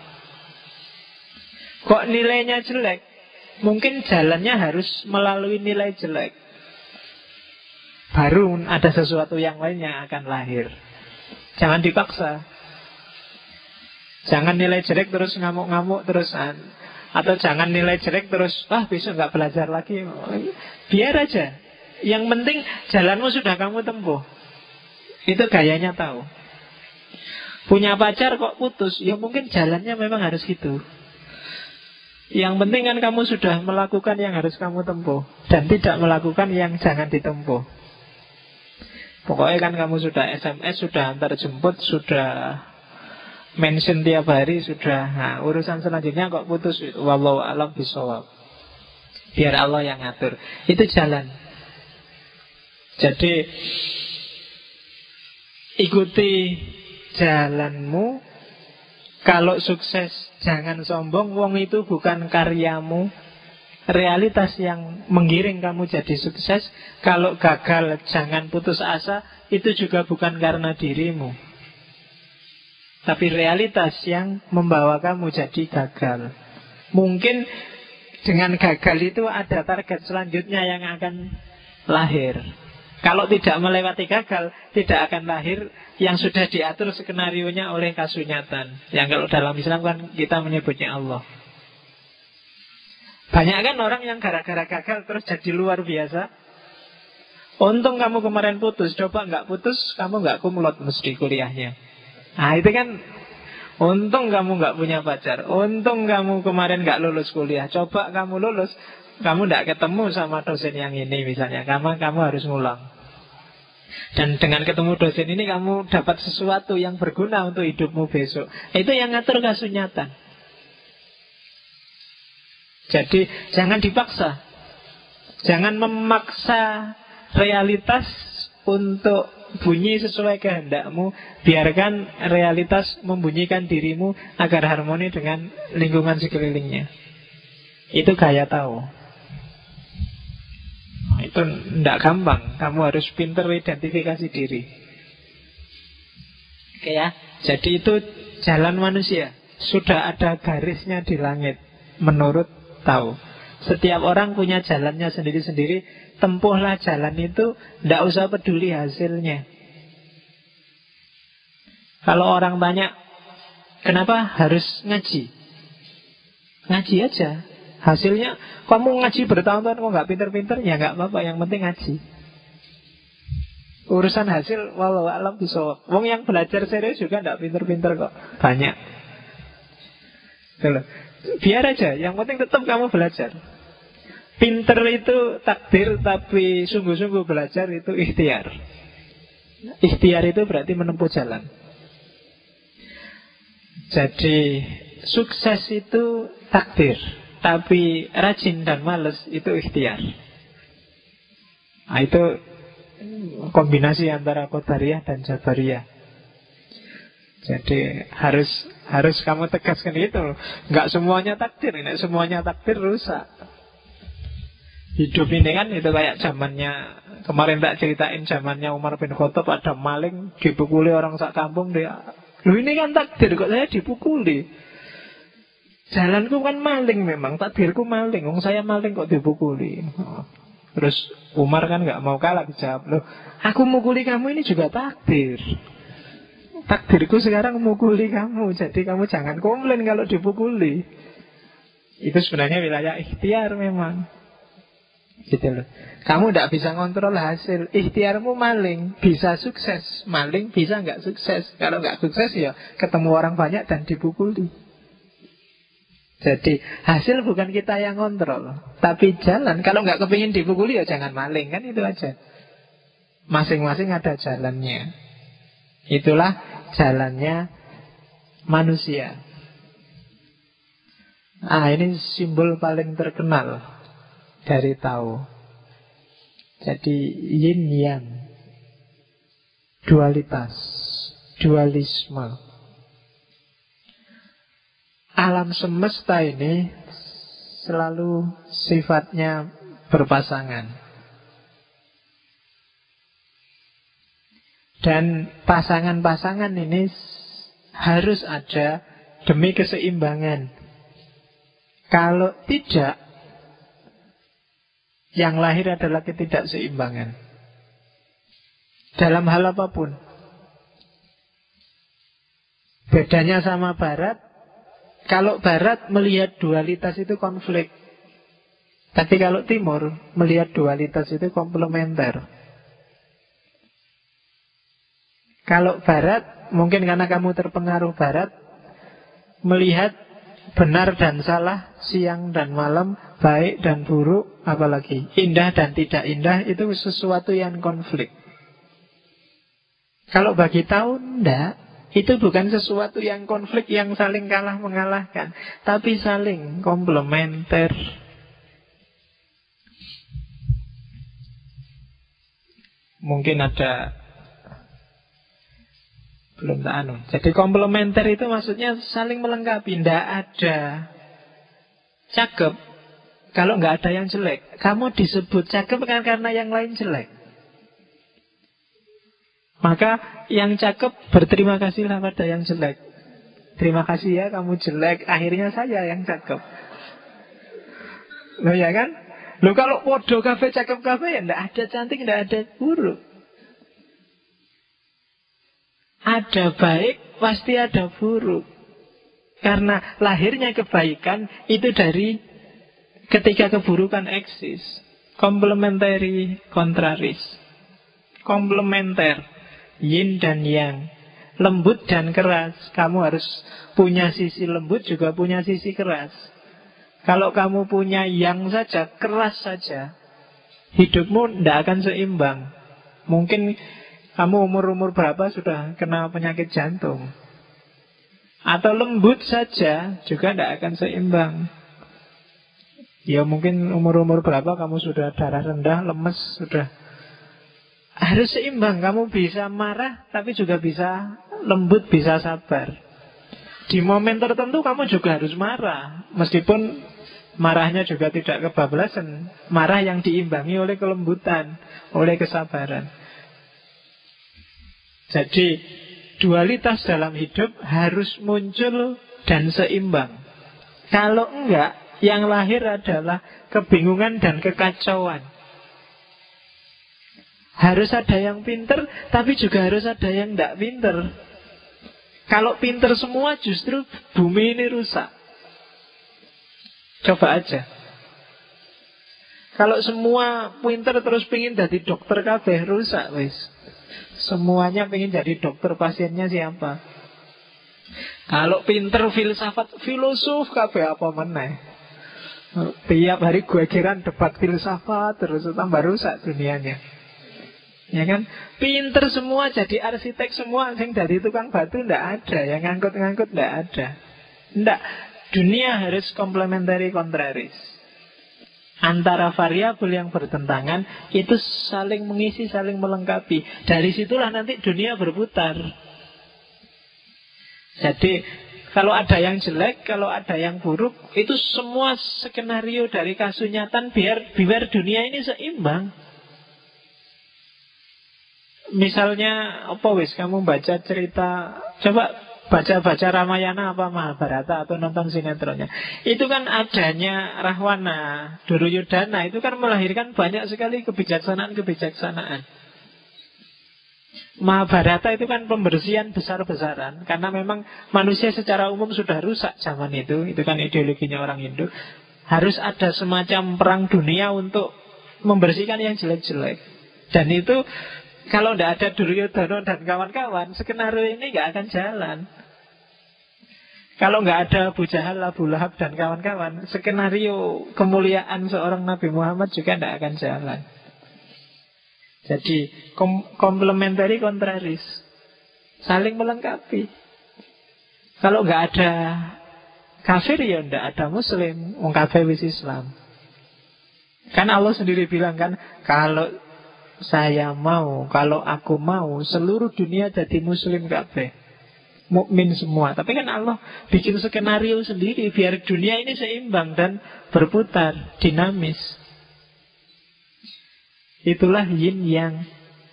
Kok nilainya jelek? Mungkin jalannya harus melalui nilai jelek, baru ada sesuatu yang lain yang akan lahir. Jangan dipaksa. Jangan nilai jelek terus ngamuk-ngamuk terusan. Atau jangan nilai jelek terus besok gak belajar lagi. Biar aja. Yang penting jalanmu sudah kamu tempuh. Itu gayanya tahu. Punya pacar kok putus, ya mungkin jalannya memang harus gitu. Yang penting kan kamu sudah melakukan yang harus kamu tempuh, dan tidak melakukan yang jangan ditempuh. Pokoknya kan kamu sudah SMS, sudah antar jemput, sudah mention tiap hari, sudah. Nah, urusan selanjutnya kok putus, wallahu a'lam bishawab. Biar Allah yang ngatur. Itu jalan. Jadi ikuti jalanmu. Kalau sukses jangan sombong, wong itu bukan karyamu. Realitas yang menggiring kamu jadi sukses. Kalau gagal jangan putus asa. Itu juga bukan karena dirimu, tapi realitas yang membawa kamu jadi gagal. Mungkin dengan gagal itu ada target selanjutnya yang akan lahir. Kalau tidak melewati gagal, tidak akan lahir yang sudah diatur skenarionya oleh kasunyatan. Yang kalau dalam Islam kan kita menyebutnya Allah. Banyak kan orang yang gara-gara gagal terus jadi luar biasa. Untung kamu kemarin putus, coba nggak putus, kamu nggak kumlot mesti kuliahnya. Nah itu kan untung kamu nggak punya pacar, untung kamu kemarin nggak lulus kuliah. Coba kamu lulus, kamu nggak ketemu sama dosen yang ini misalnya, kamu harus ngulang. Dan dengan ketemu dosen ini kamu dapat sesuatu yang berguna untuk hidupmu besok. Itu yang ngatur kasunyatan. Jadi jangan dipaksa. Jangan memaksa realitas untuk bunyi sesuai kehendakmu. Biarkan realitas membunyikan dirimu agar harmoni dengan lingkungan sekelilingnya. Itu gaya tahu. Itu tidak gampang. Kamu harus pintar identifikasi diri. Oke ya. Jadi itu jalan manusia. Sudah ada garisnya di langit menurut tahu. Setiap orang punya jalannya sendiri-sendiri. Tempuhlah jalan itu, tidak usah peduli hasilnya. Kalau orang tanya, kenapa harus ngaji? Ngaji aja. Hasilnya, kamu ngaji bertahun-tahun kok nggak pinter-pinter, ya nggak apa-apa, yang penting ngaji. Urusan hasil, wallahu a'lam bishawab. Wong yang belajar serius juga nggak pinter-pinter kok, banyak. Biar aja, yang penting tetap kamu belajar. Pinter itu takdir, tapi sungguh-sungguh belajar itu ikhtiar. Ikhtiar itu berarti menempuh jalan. Jadi sukses itu takdir, tapi rajin dan malas itu ikhtiar. Nah, itu kombinasi antara Qadariyah dan Jabariyah. Jadi harus kamu tegaskan itu. Enggak semuanya takdir, enggak semuanya takdir rusak. Hidup ini kan itu kayak zamannya kemarin tak ceritain, zamannya Umar bin Khattab, ada maling dipukuli orang sak kampung dia. Loh ini kan takdir kok saya dipukuli. Jalanku kan maling memang, takdirku maling. Wong saya maling kok dipukuli. Terus Umar kan nggak mau kalah, dijawab, loh aku mukuli kamu ini juga takdir. Takdirku sekarang mukuli kamu, jadi kamu jangan komplain kalau dipukuli. Itu sebenarnya wilayah ikhtiar memang. Gitu loh. Kamu tidak bisa ngontrol hasil. Ikhtiarmu maling, bisa sukses. Maling bisa nggak sukses. Kalau nggak sukses ya ketemu orang banyak dan dipukuli. Jadi hasil bukan kita yang kontrol, tapi jalan. Kalau nggak kepingin dipukuli ya jangan maling, kan itu aja. Masing-masing ada jalannya. Itulah jalannya manusia. Ini simbol paling terkenal dari Tao. Jadi yin yang, dualitas, dualisme. Alam semesta ini selalu sifatnya berpasangan. Dan pasangan-pasangan ini harus ada demi keseimbangan. Kalau tidak, yang lahir adalah ketidakseimbangan. Dalam hal apapun. Bedanya sama Barat, kalau Barat melihat dualitas itu konflik. Tapi kalau Timur melihat dualitas itu komplementer. Kalau Barat, mungkin karena kamu terpengaruh Barat, melihat benar dan salah, siang dan malam, baik dan buruk, apalagi indah dan tidak indah, itu sesuatu yang konflik. Kalau bagi Tao, enggak. Itu bukan sesuatu yang konflik, yang saling kalah mengalahkan, tapi saling komplementer. Mungkin ada belum tak anu. Jadi komplementer itu maksudnya saling melengkapi. Tidak ada cakep kalau nggak ada yang jelek. Kamu disebut cakep karena yang lain jelek. Maka yang cakep berterima kasihlah pada yang jelek. Terima kasih ya kamu jelek, akhirnya saya yang cakep. Loh ya kan? Loh kalau podo kafe cakep kafe ya ndak ada cantik, ndak ada buruk. Ada baik, pasti ada buruk. Karena lahirnya kebaikan itu dari ketika keburukan eksis. Complementary contraries. Komplementer. Yin dan yang. Lembut dan keras. Kamu harus punya sisi lembut, juga punya sisi keras. Kalau kamu punya yang saja, keras saja, hidupmu tidak akan seimbang. Mungkin kamu umur-umur berapa sudah kena penyakit jantung. Atau lembut saja juga tidak akan seimbang. Ya mungkin umur-umur berapa kamu sudah darah rendah, lemes, sudah. Harus seimbang. Kamu bisa marah, tapi juga bisa lembut, bisa sabar. Di momen tertentu kamu juga harus marah. Meskipun marahnya juga tidak kebablasan. Marah yang diimbangi oleh kelembutan, oleh kesabaran. Jadi dualitas dalam hidup harus muncul dan seimbang. Kalau enggak, yang lahir adalah kebingungan dan kekacauan. Harus ada yang pinter, tapi juga harus ada yang enggak pinter. Kalau pinter semua justru bumi ini rusak. Coba aja. Kalau semua pinter terus pingin jadi dokter kabeh, rusak wis. Semuanya pengen jadi dokter, pasiennya siapa? Kalau pinter filsafat, filosof kabeh apa meneh. Tiap hari gue kiran debat filsafat terus tambah rusak dunianya. Ya kan? Pinter semua jadi arsitek semua, yang dari tukang batu ndak ada, yang ngangkut-ngangkut ndak ada. Ndak. Dunia harus complementary contraries. Antara variabel yang bertentangan itu saling mengisi, saling melengkapi. Dari situlah nanti dunia berputar. Jadi kalau ada yang jelek, kalau ada yang buruk, itu semua skenario dari kasunyatan biar dunia ini seimbang. Misalnya apa wis kamu baca cerita, coba baca Ramayana apa Mahabharata atau nonton sinetronnya. Itu kan adanya Rahwana, Duryodhana, itu kan melahirkan banyak sekali kebijaksanaan-kebijaksanaan. Mahabharata itu kan pembersihan besar-besaran, karena memang manusia secara umum sudah rusak zaman itu kan ideologinya orang Hindu. Harus ada semacam perang dunia untuk membersihkan yang jelek-jelek. Dan itu kalau tidak ada Duryodhana dan kawan-kawan, skenario ini nggak akan jalan. Kalau nggak ada Abu Jahal, Abu Lahab dan kawan-kawan, skenario kemuliaan seorang Nabi Muhammad juga tidak akan jalan. Jadi komplementari kontraris, saling melengkapi. Kalau nggak ada kafir ya nggak ada Muslim, wong kafir wis Islam. Kan Allah sendiri bilang kan, kalau saya mau, kalau aku mau, seluruh dunia jadi Muslim kabeh, mukmin semua. Tapi kan Allah bikin skenario sendiri biar dunia ini seimbang dan berputar, dinamis. Itulah yin yang.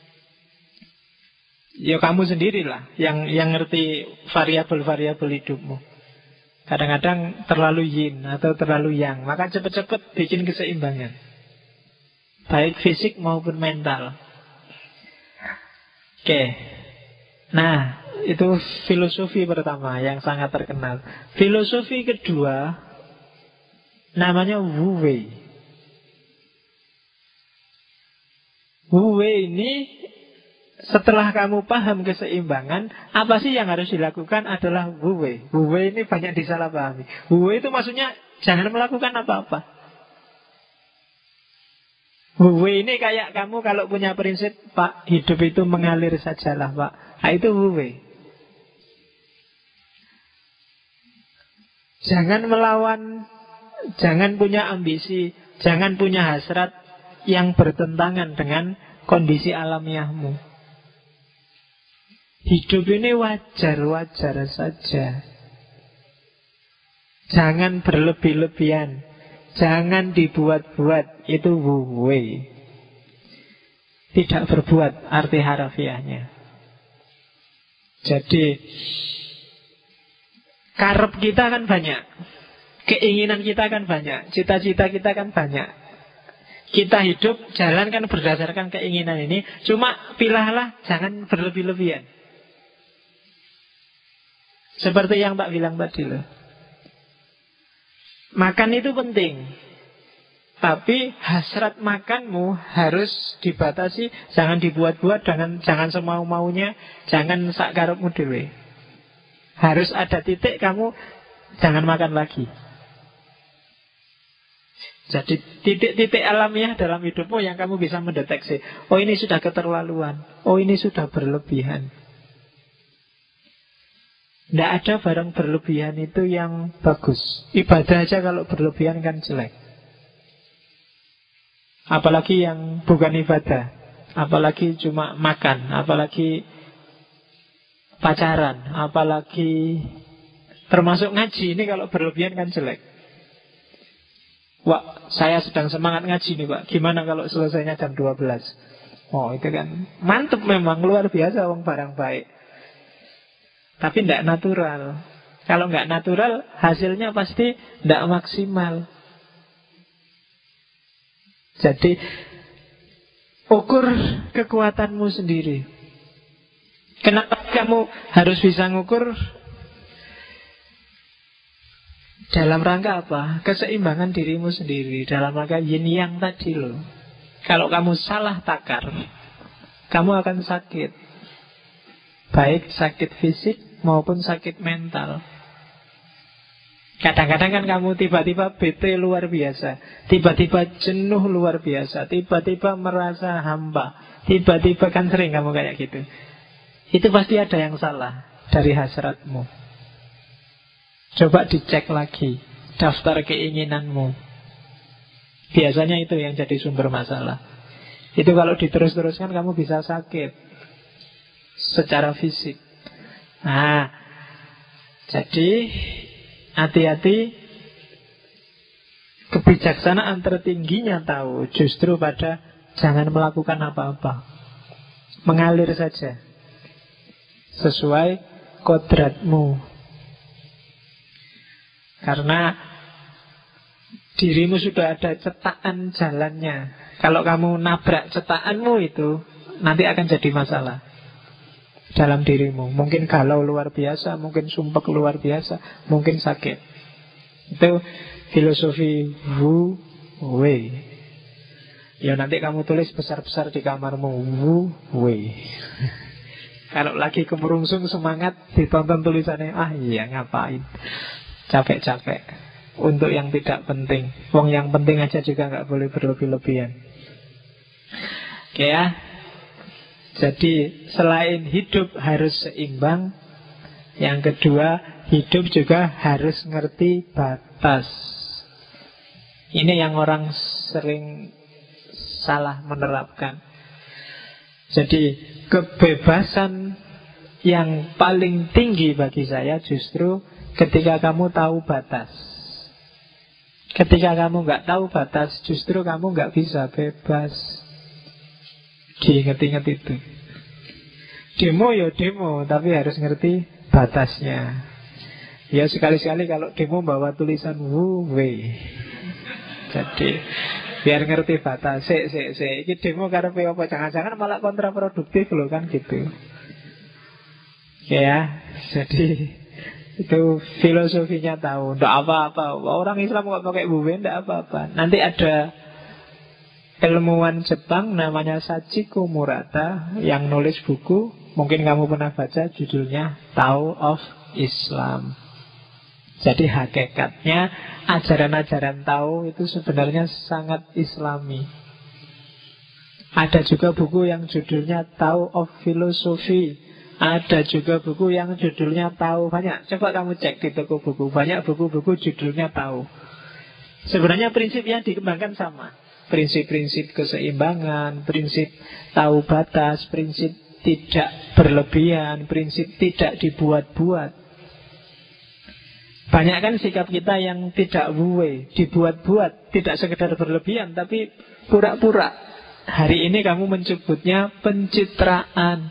Ya kamu sendirilah yang ngerti variabel-variabel hidupmu. Kadang-kadang terlalu yin atau terlalu yang, maka cepet-cepet bikin keseimbangan, baik fisik maupun mental. Oke. Nah, itu filosofi pertama yang sangat terkenal. Filosofi kedua namanya Wu Wei. Wu Wei ini, setelah kamu paham keseimbangan, apa sih yang harus dilakukan adalah Wu Wei. Wu Wei ini banyak disalahpahami. Wu Wei itu maksudnya jangan melakukan apa-apa. Wu Wei ini kayak kamu kalau punya prinsip, Pak, hidup itu mengalir sajalah, Pak. Nah, itu Wu Wei. Jangan melawan, jangan punya ambisi, jangan punya hasrat yang bertentangan dengan kondisi alamiahmu. Hidup ini wajar-wajar saja. Jangan berlebih-lebihan, jangan dibuat-buat. Itu Wu Wei. Tidak berbuat arti harafiahnya. Jadi karep kita kan banyak, keinginan kita kan banyak, cita-cita kita kan banyak. Kita hidup, jalan kan berdasarkan keinginan ini. Cuma pilihlah jangan berlebih-lebihan. Seperti yang Pak bilang tadi loh. Makan itu penting, tapi hasrat makanmu harus dibatasi. Jangan dibuat-buat, jangan semau-maunya, jangan sak karepmu dhewe. Harus ada titik kamu jangan makan lagi. Jadi titik-titik alamiah dalam hidupmu yang kamu bisa mendeteksi. Oh, ini sudah keterlaluan. Oh, ini sudah berlebihan. Tidak ada barang berlebihan itu yang bagus. Ibadah aja kalau berlebihan kan jelek. Apalagi yang bukan ibadah. Apalagi cuma makan. Apalagi pacaran. Apalagi termasuk ngaji. Ini kalau berlebihan kan jelek. Wah, saya sedang semangat ngaji nih Pak. Gimana kalau selesainya jam 12? Oh, itu kan mantep memang, luar biasa wong barang baik. Tapi tidak natural. Kalau nggak natural, hasilnya pasti tidak maksimal. Jadi ukur kekuatanmu sendiri. Kenapa kamu harus bisa ngukur? Dalam rangka apa? Keseimbangan dirimu sendiri. Dalam rangka yin yang tadi loh. Kalau kamu salah takar, kamu akan sakit. Baik sakit fisik maupun sakit mental. Kadang-kadang kan kamu tiba-tiba bete luar biasa, tiba-tiba jenuh luar biasa, tiba-tiba merasa hampa, tiba-tiba kan sering kamu kayak gitu. Itu pasti ada yang salah dari hasratmu. Coba dicek lagi daftar keinginanmu. Biasanya itu yang jadi sumber masalah. Itu kalau diterus-teruskan kamu bisa sakit secara fisik. Nah, jadi hati-hati. Kebijaksanaan tertingginya tahu justru pada jangan melakukan apa-apa, mengalir saja sesuai kodratmu. Karena dirimu sudah ada cetakan jalannya. Kalau kamu nabrak cetakanmu itu, nanti akan jadi masalah dalam dirimu. Mungkin galau luar biasa, mungkin sumpek luar biasa, mungkin sakit. Itu filosofi Wu Wei. Ya nanti kamu tulis besar-besar di kamarmu, Wu Wei. Kalau lagi kemerungsung semangat, ditonton tulisannya, ah iya ngapain, capek-capek untuk yang tidak penting. Wong yang penting aja juga nggak boleh berlebih-lebihan. Oke ya. Jadi selain hidup harus seimbang, yang kedua, hidup juga harus ngerti batas. Ini yang orang sering salah menerapkan. Jadi kebebasan yang paling tinggi bagi saya justru ketika kamu tahu batas. Ketika kamu nggak tahu batas, justru kamu nggak bisa bebas. Diinget-inget itu. Demo ya demo, tapi harus ngerti batasnya. Ya sekali-sekali kalau demo bawa tulisan wuwe. Jadi biar ngerti batas. Ini demo karena apa? Jangan-jangan malah kontraproduktif loh kan gitu. Ya, jadi itu filosofinya tahu. Nggak apa-apa. Orang Islam nggak pakai wuwe, nggak apa-apa. Nanti ada ilmuwan Jepang namanya Sachiko Murata yang nulis buku, mungkin kamu pernah baca, judulnya Tao of Islam. Jadi hakikatnya ajaran-ajaran Tao itu sebenarnya sangat Islami. Ada juga buku yang judulnya Tao of Philosophy. Ada juga buku yang judulnya Tao. Banyak, coba kamu cek di toko buku. Banyak buku-buku judulnya Tao. Sebenarnya prinsip yang dikembangkan sama. Prinsip-prinsip keseimbangan, prinsip tahu batas, prinsip tidak berlebihan, prinsip tidak dibuat-buat. Banyak kan sikap kita yang tidak wuwe, dibuat-buat, tidak sekedar berlebihan, tapi pura-pura. Hari ini kamu menyebutnya pencitraan.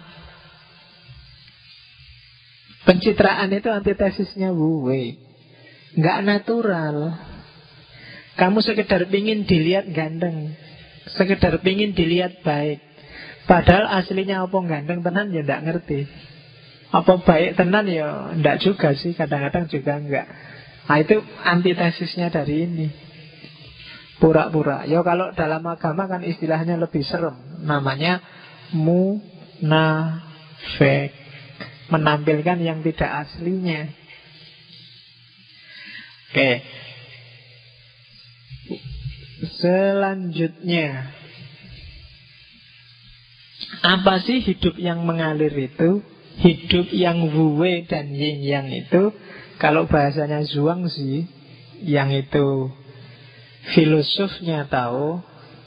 Pencitraan itu antitesisnya wuwe, nggak natural. Kamu sekedar pingin dilihat ganteng, sekedar pingin dilihat baik. Padahal aslinya apa ganteng tenan ya nggak ngerti. Apa baik tenan ya enggak juga sih, kadang-kadang juga enggak. Nah itu antitesisnya dari ini. Pura-pura. Ya kalau dalam agama kan istilahnya lebih serem. Namanya munafik. Menampilkan yang tidak aslinya. Oke. Selanjutnya, apa sih hidup yang mengalir itu? Hidup yang wuwe dan yin yang itu, kalau bahasanya Zhuangzi, yang itu filosofnya tahu,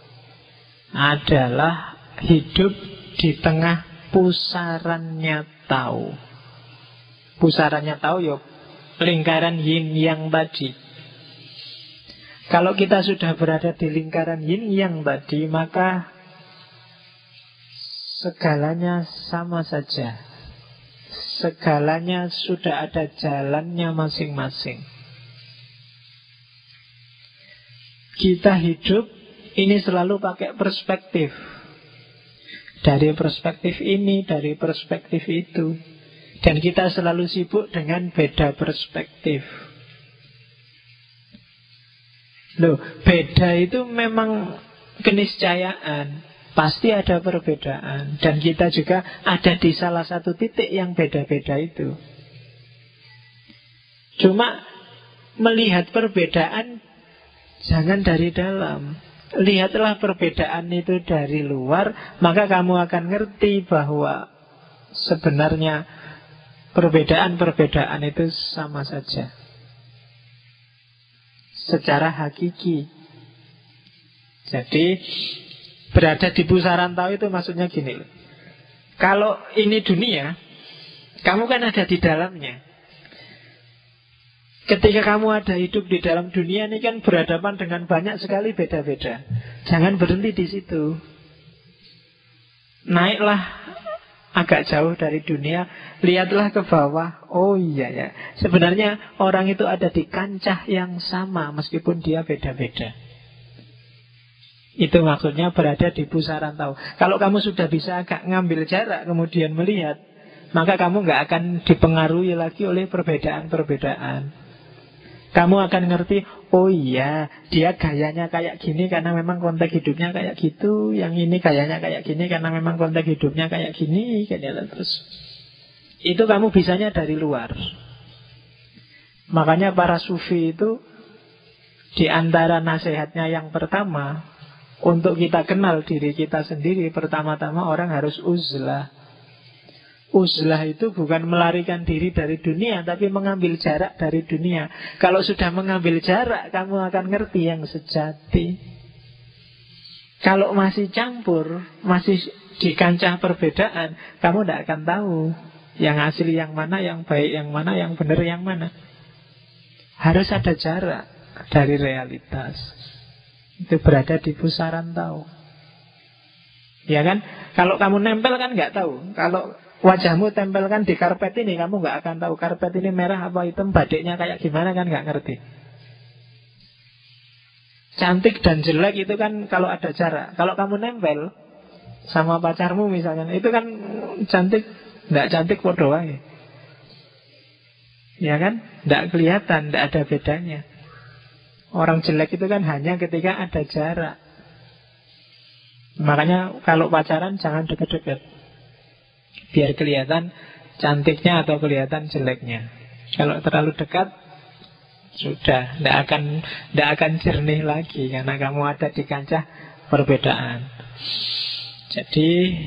adalah hidup di tengah pusarannya tahu. Pusarannya tahu ya lingkaran yin yang tadi. Kalau kita sudah berada di lingkaran yin yang tadi, maka segalanya sama saja. Segalanya sudah ada jalannya masing-masing. Kita hidup ini selalu pakai perspektif. Dari perspektif ini, dari perspektif itu. Dan kita selalu sibuk dengan beda perspektif. Loh, beda itu memang keniscayaan. Pasti ada perbedaan. Dan kita juga ada di salah satu titik yang beda-beda itu. Cuma melihat perbedaan jangan dari dalam. Lihatlah perbedaan itu dari luar, maka kamu akan ngerti bahwa sebenarnya perbedaan-perbedaan itu sama saja. Secara hakiki. Jadi berada di pusaran tahu itu maksudnya gini loh. Kalau ini dunia, kamu kan ada di dalamnya. Ketika kamu ada hidup di dalam dunia ini kan berhadapan dengan banyak sekali beda-beda. Jangan berhenti di situ. Naiklah agak jauh dari dunia, lihatlah ke bawah. Oh iya ya, sebenarnya orang itu ada di kancah yang sama meskipun dia beda-beda. Itu maksudnya berada di pusaran tahu. Kalau kamu sudah bisa agak ngambil jarak kemudian melihat, maka kamu nggak akan dipengaruhi lagi oleh perbedaan-perbedaan. Kamu akan ngerti, oh iya, dia gayanya kayak gini karena memang konteks hidupnya kayak gitu. Yang ini gayanya kayak gini karena memang konteks hidupnya kayak gini. Terus itu kamu bisanya dari luar. Makanya para sufi itu, di antara nasihatnya yang pertama, untuk kita kenal diri kita sendiri, pertama-tama orang harus uzlah. Uzlah itu bukan melarikan diri dari dunia, tapi mengambil jarak dari dunia. Kalau sudah mengambil jarak, kamu akan ngerti yang sejati. Kalau masih campur, masih di kancah perbedaan, kamu tidak akan tahu yang asli yang mana, yang baik yang mana, yang benar yang mana. Harus ada jarak dari realitas. Itu berada di pusaran tahu. Ya kan? Kalau kamu nempel kan nggak tahu. Kalau wajahmu tempelkan di karpet ini, kamu nggak akan tahu karpet ini merah apa hitam, badiknya kayak gimana, kan nggak ngerti. Cantik dan jelek itu kan kalau ada jarak. Kalau kamu nempel sama pacarmu misalnya, itu kan cantik, nggak cantik podo wae. Ya kan? Nggak kelihatan, nggak ada bedanya. Orang jelek itu kan hanya ketika ada jarak. Makanya kalau pacaran jangan deket-deket, biar kelihatan cantiknya atau kelihatan jeleknya. Kalau terlalu dekat, sudah tidak akan jernih lagi, karena kamu ada di kancah perbedaan. Jadi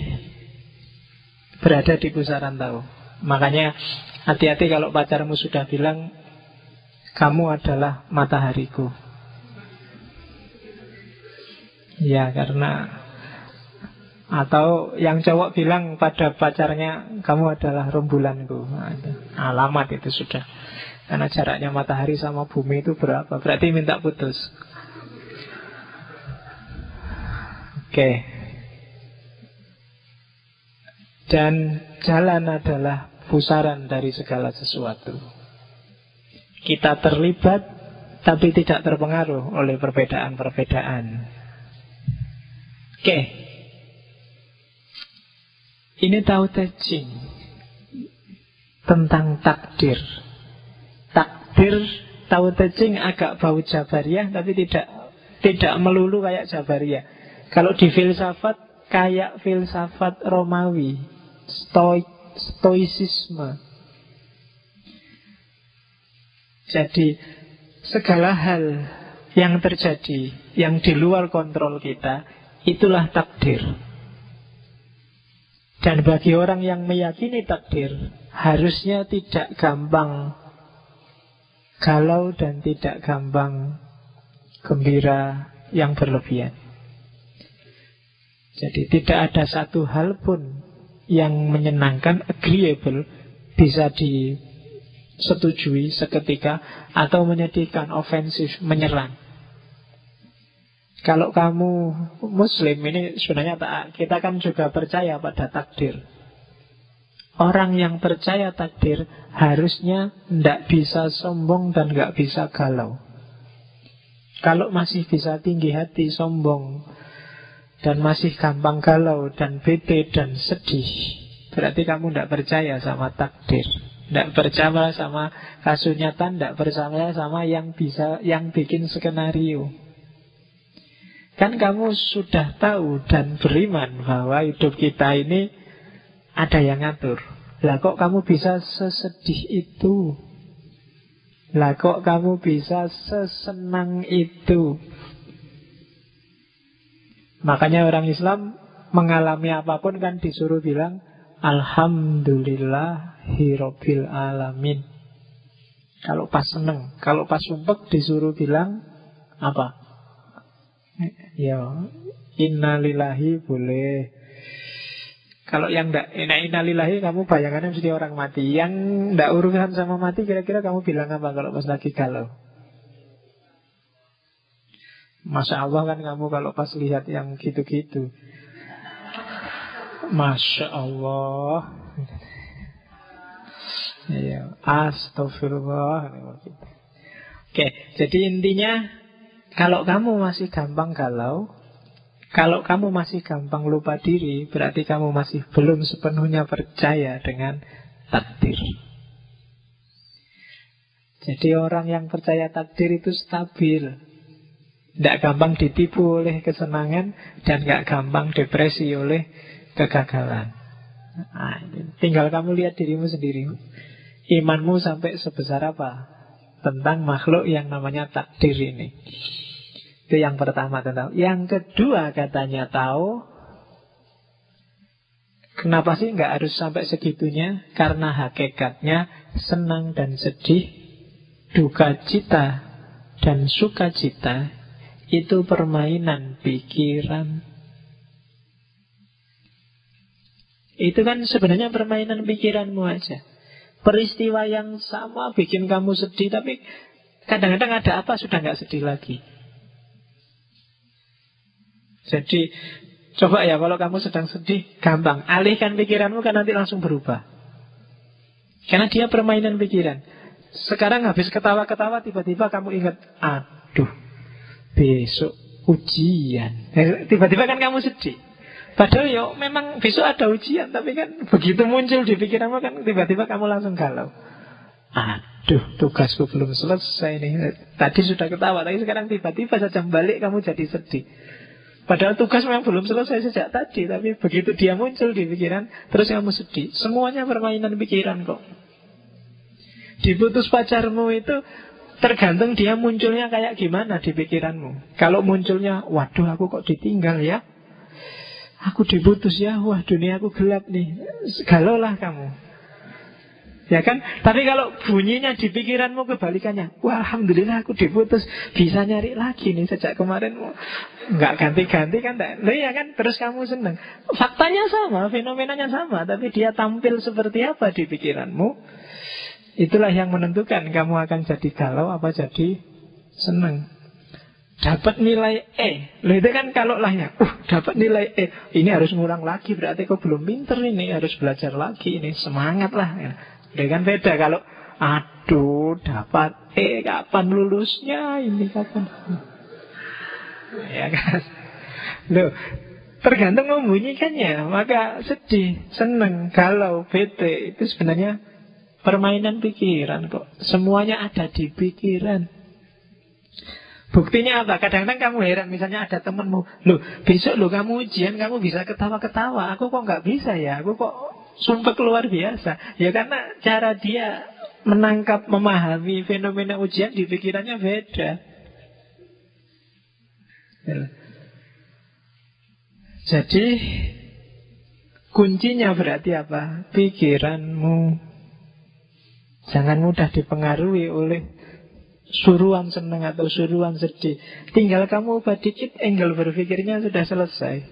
berada di pusaran tahu. Makanya hati-hati kalau pacarmu sudah bilang, kamu adalah matahariku. Ya, karena, atau yang cowok bilang pada pacarnya, kamu adalah rembulanku. Nah, alamat itu sudah. Karena jaraknya matahari sama bumi itu berapa? Berarti minta putus. Oke. Dan jalan adalah pusaran dari segala sesuatu. Kita terlibat tapi tidak terpengaruh oleh perbedaan-perbedaan. Oke. Ini Tao Te Ching tentang takdir. Takdir Tao Te Ching agak bau Jabariyah, tapi tidak melulu kayak Jabariyah. Kalau di filsafat kayak filsafat Romawi, stoicisme. Jadi segala hal yang terjadi, yang di luar kontrol kita, itulah takdir. Dan bagi orang yang meyakini takdir, harusnya tidak gampang galau dan tidak gampang gembira yang berlebihan. Jadi tidak ada satu hal pun yang menyenangkan, agreeable, bisa disetujui seketika, atau menyedihkan, ofensif, menyerang. Kalau kamu Muslim, ini sebenarnya kita kan juga percaya pada takdir. Orang yang percaya takdir harusnya tidak bisa sombong dan tidak bisa galau. Kalau masih bisa tinggi hati, sombong, dan masih gampang galau dan bete dan sedih, berarti kamu tidak percaya sama takdir, tidak percaya sama kasunyatan, tidak percaya sama yang bikin skenario. Kan kamu sudah tahu dan beriman bahwa hidup kita ini ada yang ngatur. Lah kok kamu bisa sesedih itu? Lah kok kamu bisa sesenang itu? Makanya orang Islam mengalami apapun kan disuruh bilang Alhamdulillahirabbil alamin. Kalau pas seneng, kalau pas sumpek disuruh bilang apa? Ya, innalillahi boleh. Kalau yang enggak innalillahi, kamu bayangannya mesti orang mati. Yang enggak urusan sama mati, kira-kira kamu bilang apa kalau pas lagi galau? Masya Allah kan kamu kalau pas lihat yang gitu-gitu, Masya Allah. Ya, astagfirullah. Oke, jadi intinya, kalau kamu masih gampang galau, kalau kamu masih gampang lupa diri, berarti kamu masih belum sepenuhnya percaya dengan takdir. Jadi orang yang percaya takdir itu stabil, tidak gampang ditipu oleh kesenangan, dan gak gampang depresi oleh kegagalan. Nah, tinggal kamu lihat dirimu sendiri. Imanmu sampai sebesar apa tentang makhluk yang namanya takdir ini. Itu yang pertama tentang. Yang kedua katanya tahu. Kenapa sih nggak harus sampai segitunya? Karena hakikatnya senang dan sedih, duka cita dan sukacita itu permainan pikiran. Itu kan sebenarnya permainan pikiranmu aja. Peristiwa yang sama bikin kamu sedih, tapi kadang-kadang ada apa sudah nggak sedih lagi. Jadi coba ya, kalau kamu sedang sedih, gampang alihkan pikiranmu, kan nanti langsung berubah. Karena dia permainan pikiran. Sekarang habis ketawa-ketawa, tiba-tiba kamu ingat, aduh, besok ujian. Tiba-tiba kan kamu sedih. Padahal ya memang besok ada ujian, tapi kan begitu muncul di pikiranmu kan tiba-tiba kamu langsung galau. Aduh, tugasku belum selesai nih. Tadi sudah ketawa, tapi sekarang tiba-tiba saja balik kamu jadi sedih. Padahal tugas memang belum selesai sejak tadi, tapi begitu dia muncul di pikiran, terus kamu sedih. Semuanya permainan pikiran kok. Diputus pacarmu itu tergantung dia munculnya kayak gimana di pikiranmu. Kalau munculnya, waduh aku kok ditinggal ya, aku diputus ya, wah dunia aku gelap nih, galau lah kamu. Ya kan? Tapi kalau bunyinya di pikiranmu kebalikannya, wah alhamdulillah aku diputus, bisa nyari lagi nih sejak kemarin, nggak ganti-ganti kan? Nah, ya kan? Terus kamu seneng. Faktanya sama, fenomenanya sama, tapi dia tampil seperti apa di pikiranmu, itulah yang menentukan kamu akan jadi galau apa jadi seneng. Dapat nilai E, loh itu kan kalau lahnya, dapat nilai E, ini harus ngulang lagi, berarti kau belum pinter ini, harus belajar lagi ini, semangat lah ya. Udah kan beda kalau, aduh dapat E, kapan lulusnya ini, kapan, ya kan. Loh, tergantung membunyikannya, maka sedih, seneng, galau, bete, itu sebenarnya permainan pikiran kok. Semuanya ada di pikiran. Buktinya apa? Kadang-kadang kamu heran, misalnya ada temenmu, loh besok loh kamu ujian, kamu bisa ketawa-ketawa, aku kok nggak bisa ya, aku kok sumpah luar biasa. Ya karena cara dia menangkap, memahami fenomena ujian di pikirannya beda. Jadi kuncinya berarti apa? Pikiranmu. Jangan mudah dipengaruhi oleh suruhan senang atau suruhan sedih. Tinggal kamu ubah dikit, angle berpikirnya sudah selesai.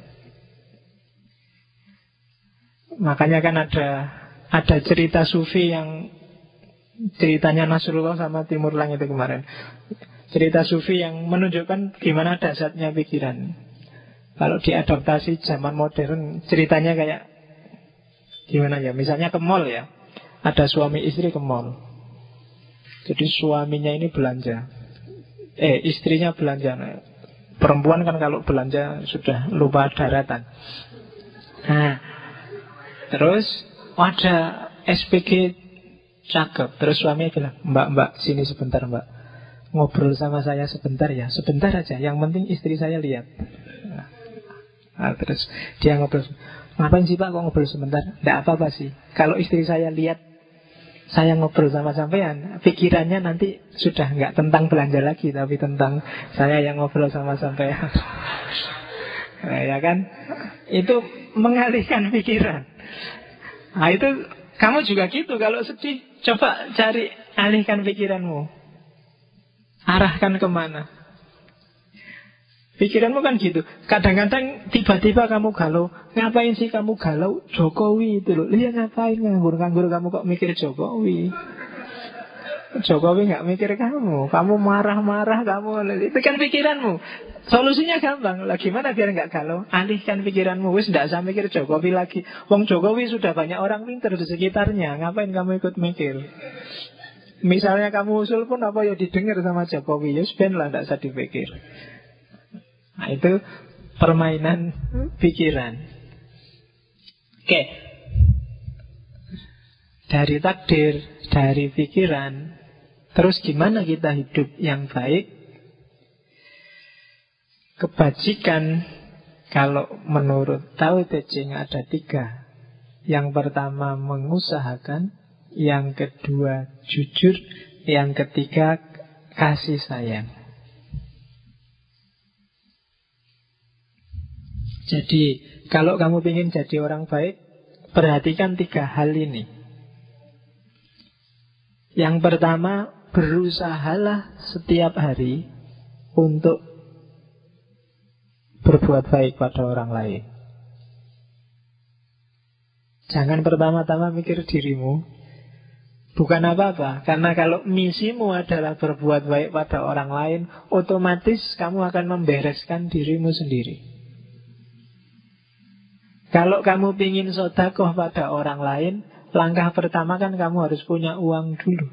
Makanya kan ada cerita sufi yang ceritanya Nasrullah sama Timurlang itu kemarin. Cerita sufi yang menunjukkan gimana dasarnya pikiran. Kalau diadaptasi zaman modern, ceritanya kayak gimana ya? Misalnya ke mall ya, ada suami istri ke mall. Jadi suaminya ini belanja, istrinya belanja. Perempuan kan kalau belanja sudah lupa daratan. Nah, terus ada SPG cakep. Terus suaminya bilang, mbak sini sebentar mbak, ngobrol sama saya sebentar ya. Sebentar aja, yang penting istri saya lihat. Nah, terus dia ngobrol, ngapain sih pak kok ngobrol sebentar? Tidak apa-apa sih, kalau istri saya lihat saya ngobrol sama sampean, pikirannya nanti sudah nggak tentang belanja lagi, tapi tentang saya yang ngobrol sama sampean. Nah, ya kan? Itu mengalihkan pikiran. Nah itu kamu juga gitu, kalau sedih coba cari alihkan pikiranmu, arahkan kemana. Pikiranmu kan gitu. Kadang-kadang tiba-tiba kamu galau. Ngapain sih kamu galau? Jokowi itu loh. Lihat ngapain nganggur-nganggur kamu kok mikir Jokowi. Jokowi gak mikir kamu. Kamu marah-marah kamu. Itu kan pikiranmu. Solusinya gampang lah. Gimana biar gak galau? Alihkan pikiranmu. Wis gak usah mikir Jokowi lagi. Wong Jokowi sudah banyak orang pintar di sekitarnya. Ngapain kamu ikut mikir? Misalnya kamu usul pun apa ya didengar sama Jokowi. Ya ben lah, gak usah dipikir. Nah itu permainan pikiran. Oke. Dari takdir, dari pikiran, Terus gimana kita hidup yang baik? Kebajikan kalau menurut Tao Te Ching ada 3. Yang pertama mengusahakan, yang kedua jujur, yang ketiga kasih sayang. Jadi kalau kamu ingin jadi orang baik, perhatikan 3 hal ini. Yang pertama, berusahalah setiap hari untuk berbuat baik pada orang lain. Jangan pertama-tama mikir dirimu. Bukan apa-apa, karena kalau misimu adalah berbuat baik pada orang lain, otomatis kamu akan membereskan dirimu sendiri. Kalau kamu ingin sedekah pada orang lain, langkah pertama kan kamu harus punya uang dulu.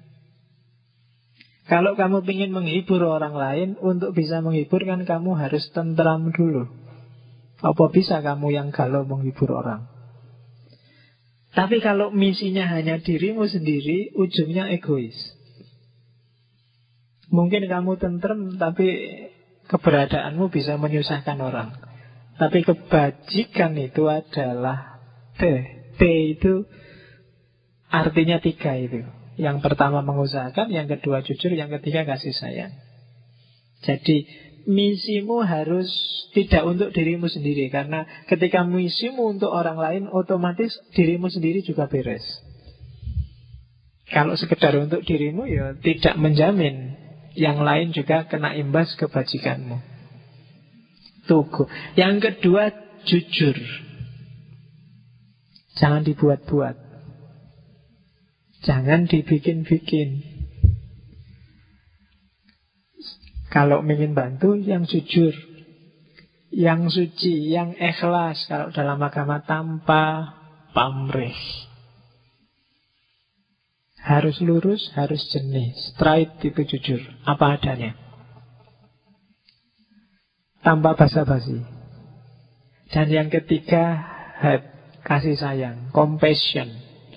Kalau kamu ingin menghibur orang lain, untuk bisa menghibur kan kamu harus tentram dulu. Apa bisa kamu yang galau menghibur orang? Tapi kalau misinya hanya dirimu sendiri, ujungnya egois. Mungkin kamu tentrem, tapi keberadaanmu bisa menyusahkan orang. Tapi kebajikan itu adalah T. T itu artinya 3 itu. Yang pertama mengusahakan, yang kedua jujur, yang ketiga kasih sayang. Jadi misimu harus tidak untuk dirimu sendiri, karena ketika misimu untuk orang lain, otomatis dirimu sendiri juga beres. Kalau sekedar untuk dirimu, ya tidak menjamin yang lain juga kena imbas kebajikanmu. Tugu. Yang kedua jujur. Jangan dibuat-buat. Jangan dibikin-bikin. Kalau ingin bantu, yang jujur, yang suci, yang ikhlas. Kalau dalam agama tanpa pamrih. Harus lurus, harus jernih. Straight itu jujur, apa adanya. Tanpa basa-basi. Dan yang ketiga, kasih sayang, compassion.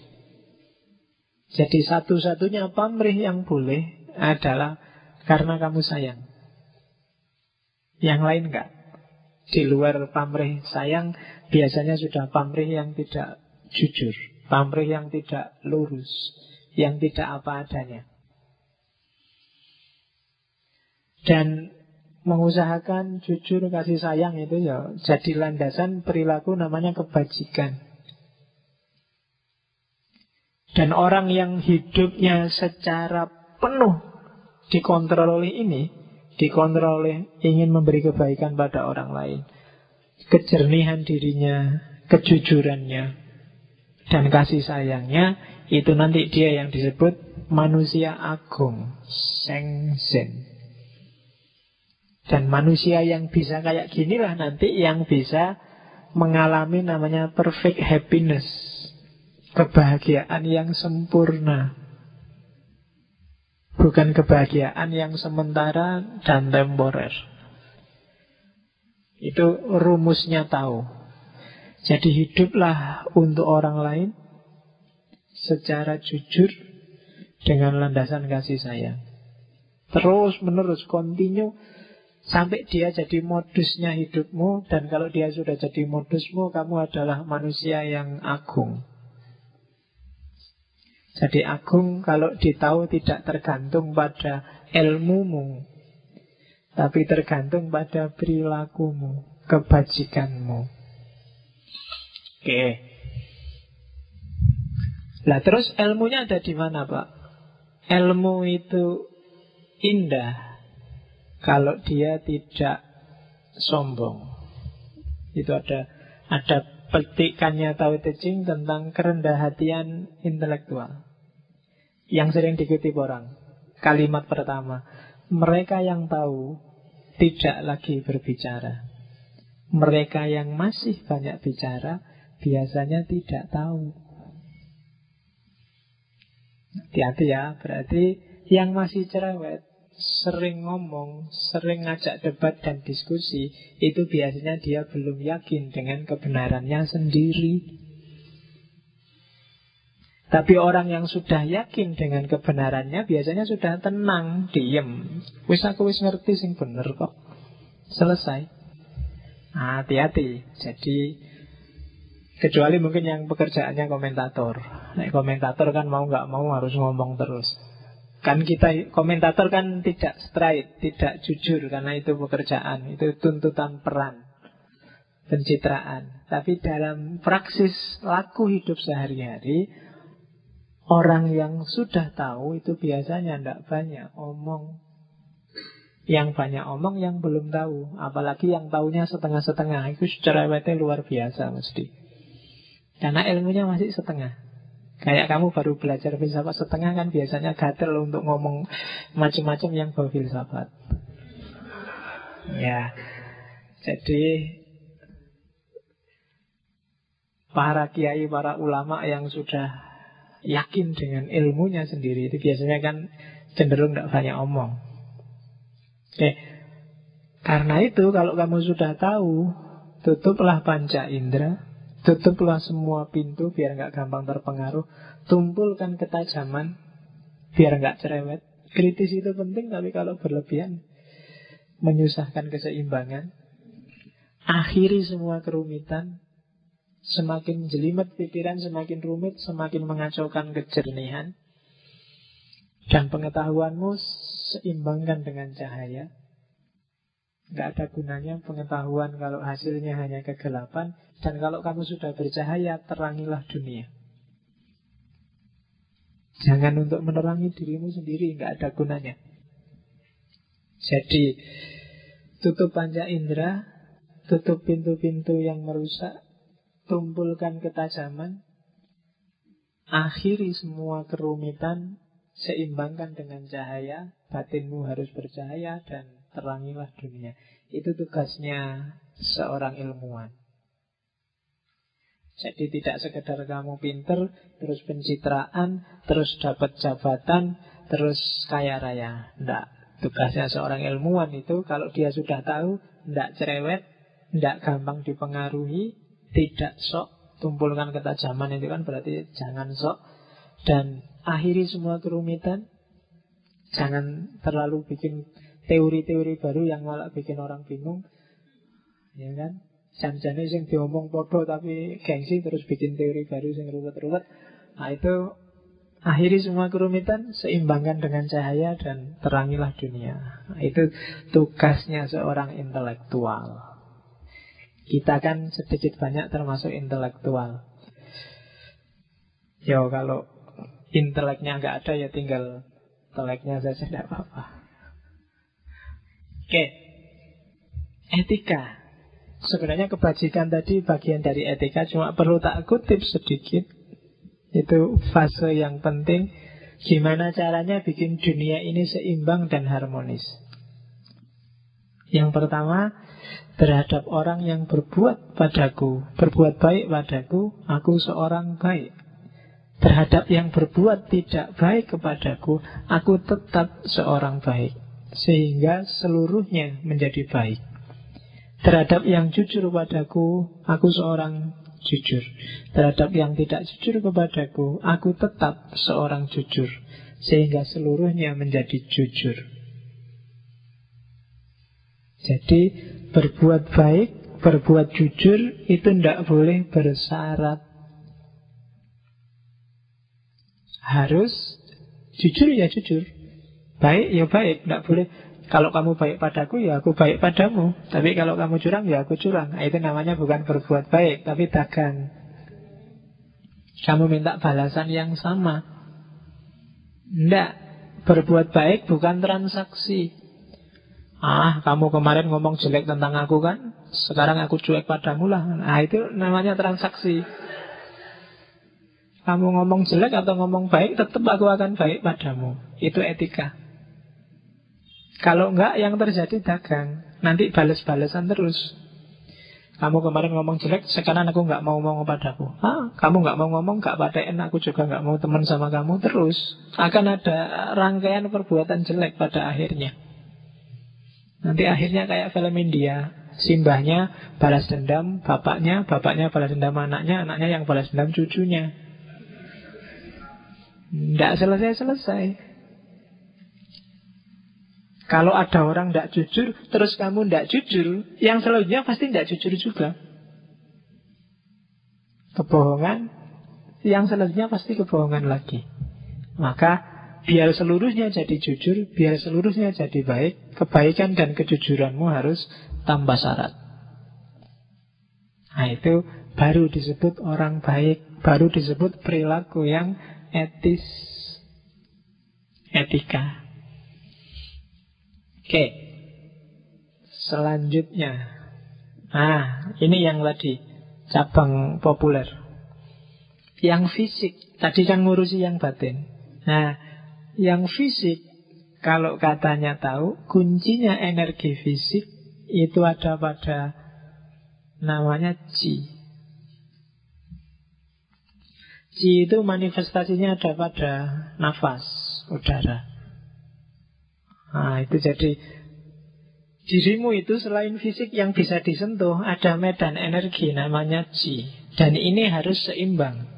Jadi satu-satunya pamrih yang boleh adalah karena kamu sayang. Yang lain enggak. Di luar pamrih sayang, biasanya sudah pamrih yang tidak jujur, pamrih yang tidak lurus, yang tidak apa adanya. Dan mengusahakan jujur, kasih sayang itu ya jadi landasan perilaku namanya kebajikan. Dan orang yang hidupnya secara penuh dikontrol oleh ini, dikontrol oleh ingin memberi kebaikan pada orang lain, kejernihan dirinya, kejujurannya, dan kasih sayangnya, itu nanti dia yang disebut manusia agung, Sengzen. Dan manusia yang bisa kayak ginilah nanti yang bisa mengalami namanya perfect happiness, kebahagiaan yang sempurna. Bukan kebahagiaan yang sementara dan temporer. Itu rumusnya tahu. Jadi hiduplah untuk orang lain secara jujur dengan landasan kasih sayang. Terus menerus, continue, sampai dia jadi modusnya hidupmu. Dan kalau dia sudah jadi modusmu, kamu adalah manusia yang agung. Jadi agung kalau ditahu tidak tergantung pada ilmumu, tapi tergantung pada perilakumu, kebajikanmu. Oke. Lah terus ilmunya ada di mana, Pak? Ilmu itu indah kalau dia tidak sombong. Itu ada petikannya Tao Te Ching tentang kerendahan intelektual yang sering dikutip orang. Kalimat pertama, mereka yang tahu tidak lagi berbicara. Mereka yang masih banyak bicara biasanya tidak tahu. Hati-hati ya, berarti yang masih cerewet, sering ngomong, sering ngajak debat dan diskusi, itu biasanya dia belum yakin dengan kebenarannya sendiri. Tapi orang yang sudah yakin dengan kebenarannya biasanya sudah tenang, diem. Wis aku wis ngerti sing bener kok. Selesai. Nah, hati-hati. Jadi kecuali mungkin yang pekerjaannya komentator. Nah, komentator kan mau nggak mau harus ngomong terus. Kan kita komentator kan tidak straight, tidak jujur karena itu pekerjaan, itu tuntutan peran, pencitraan. Tapi dalam praksis laku hidup sehari-hari, orang yang sudah tahu itu biasanya tidak banyak omong. Yang banyak omong yang belum tahu. Apalagi yang tahunya setengah-setengah. Itu cerewetnya luar biasa mesti. Karena ilmunya masih setengah. Kayak kamu baru belajar filsafat setengah kan biasanya gatel untuk ngomong macam-macam yang bau filsafat. Ya. Jadi para kiai, para ulama yang sudah yakin dengan ilmunya sendiri itu biasanya kan cenderung tidak banyak omong. Oke. Karena itu kalau kamu sudah tahu, tutuplah panca indera, tutuplah semua pintu biar nggak gampang terpengaruh, tumpulkan ketajaman biar nggak cerewet. Kritis itu penting, tapi kalau berlebihan menyusahkan keseimbangan. Akhiri semua kerumitan. Semakin jelimet pikiran, semakin rumit, semakin mengacaukan kejernihan. Dan pengetahuanmu seimbangkan dengan cahaya. Nggak ada gunanya pengetahuan kalau hasilnya hanya kegelapan. Dan kalau kamu sudah bercahaya, terangilah dunia. Jangan untuk menerangi dirimu sendiri, nggak ada gunanya. Jadi tutup panca indera, tutup pintu-pintu yang merusak, tumpulkan ketajaman, akhiri semua kerumitan, seimbangkan dengan cahaya, batinmu harus bercahaya dan terangilah dunia. Itu tugasnya seorang ilmuwan. Jadi tidak sekedar kamu pinter, terus pencitraan, terus dapat jabatan, terus kaya raya. Tidak. Tugasnya seorang ilmuwan itu kalau dia sudah tahu, tidak cerewet, tidak gampang dipengaruhi, tidak sok, tumpulkan ketajaman itu kan berarti jangan sok. Dan akhiri semua kerumitan. Jangan terlalu bikin teori-teori baru yang malah bikin orang bingung. Ya kan? Jan-jane sing diomong podo tapi gengsi terus bikin teori baru sing ruwet-ruwet. Nah itu akhiri semua kerumitan, seimbangkan dengan cahaya dan terangilah dunia. Nah, itu tugasnya seorang intelektual. Kita kan sedikit banyak termasuk intelektual. Ya kalau inteleknya nggak ada ya tinggal inteleknya saja, tidak apa-apa. Oke. Etika. Sebenarnya kebajikan tadi bagian dari etika, cuma perlu tak kutip sedikit. Itu fase yang penting. Gimana caranya bikin dunia ini seimbang dan harmonis. Yang pertama, terhadap orang yang berbuat padaku, berbuat baik padaku, aku seorang baik. Terhadap yang berbuat tidak baik kepadaku, aku tetap seorang baik. Sehingga seluruhnya menjadi baik. Terhadap yang jujur padaku, aku seorang jujur. Terhadap yang tidak jujur kepadaku, aku tetap seorang jujur. Sehingga seluruhnya menjadi jujur. Jadi berbuat baik, berbuat jujur itu tidak boleh bersyarat. Harus jujur ya jujur, baik ya baik, tidak boleh. Kalau kamu baik padaku ya aku baik padamu. Tapi kalau kamu curang ya aku curang. Nah, itu namanya bukan berbuat baik, tapi dagang. Kamu minta balasan yang sama. Tidak, berbuat baik bukan transaksi. Kamu kemarin ngomong jelek tentang aku kan, sekarang aku cuek padamu lah. Nah itu namanya transaksi. Kamu ngomong jelek atau ngomong baik, tetap aku akan baik padamu. Itu etika. Kalau enggak, yang terjadi dagang. Nanti balas-balasan terus. Kamu kemarin ngomong jelek, sekarang aku enggak mau ngomong padaku. Kamu enggak mau ngomong, enggak paten, aku juga enggak mau teman sama kamu. Terus akan ada rangkaian perbuatan jelek pada akhirnya. Nanti akhirnya kayak film India. Simbahnya balas dendam bapaknya, bapaknya balas dendam anaknya, anaknya yang balas dendam cucunya. Tidak selesai-selesai. Kalau ada orang tidak jujur, terus kamu tidak jujur, yang selanjutnya pasti tidak jujur juga. Kebohongan, yang selanjutnya pasti kebohongan lagi. Maka biar seluruhnya jadi jujur, biar seluruhnya jadi baik, kebaikan dan kejujuranmu harus tambah syarat. Nah itu baru disebut orang baik, baru disebut perilaku yang etis, etika. Oke, selanjutnya. Nah, ini yang tadi cabang populer. Yang fisik, tadi kan ngurusi yang batin. Nah, yang fisik, kalau katanya tahu, kuncinya energi fisik itu ada pada namanya Qi. Qi itu manifestasinya ada pada nafas, udara. Nah, itu jadi dirimu itu selain fisik yang bisa disentuh, ada medan energi namanya Qi. Dan ini harus seimbang.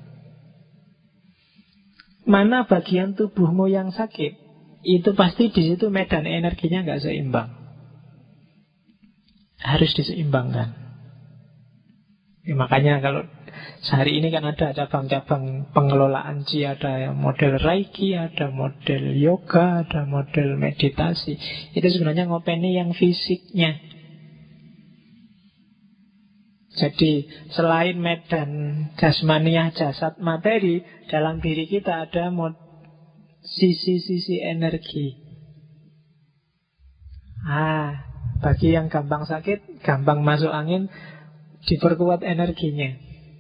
Mana bagian tubuhmu yang sakit, itu pasti di situ medan energinya nggak seimbang. Harus diseimbangkan. Ya, makanya kalau sehari ini kan ada cabang-cabang pengelolaan Qi, ada model Reiki, ada model yoga, ada model meditasi. Itu sebenarnya ngopeni yang fisiknya. Jadi selain medan jasmaniah, jasad, materi, dalam diri kita ada sisi-sisi energi. Bagi yang gampang sakit, gampang masuk angin, diperkuat energinya.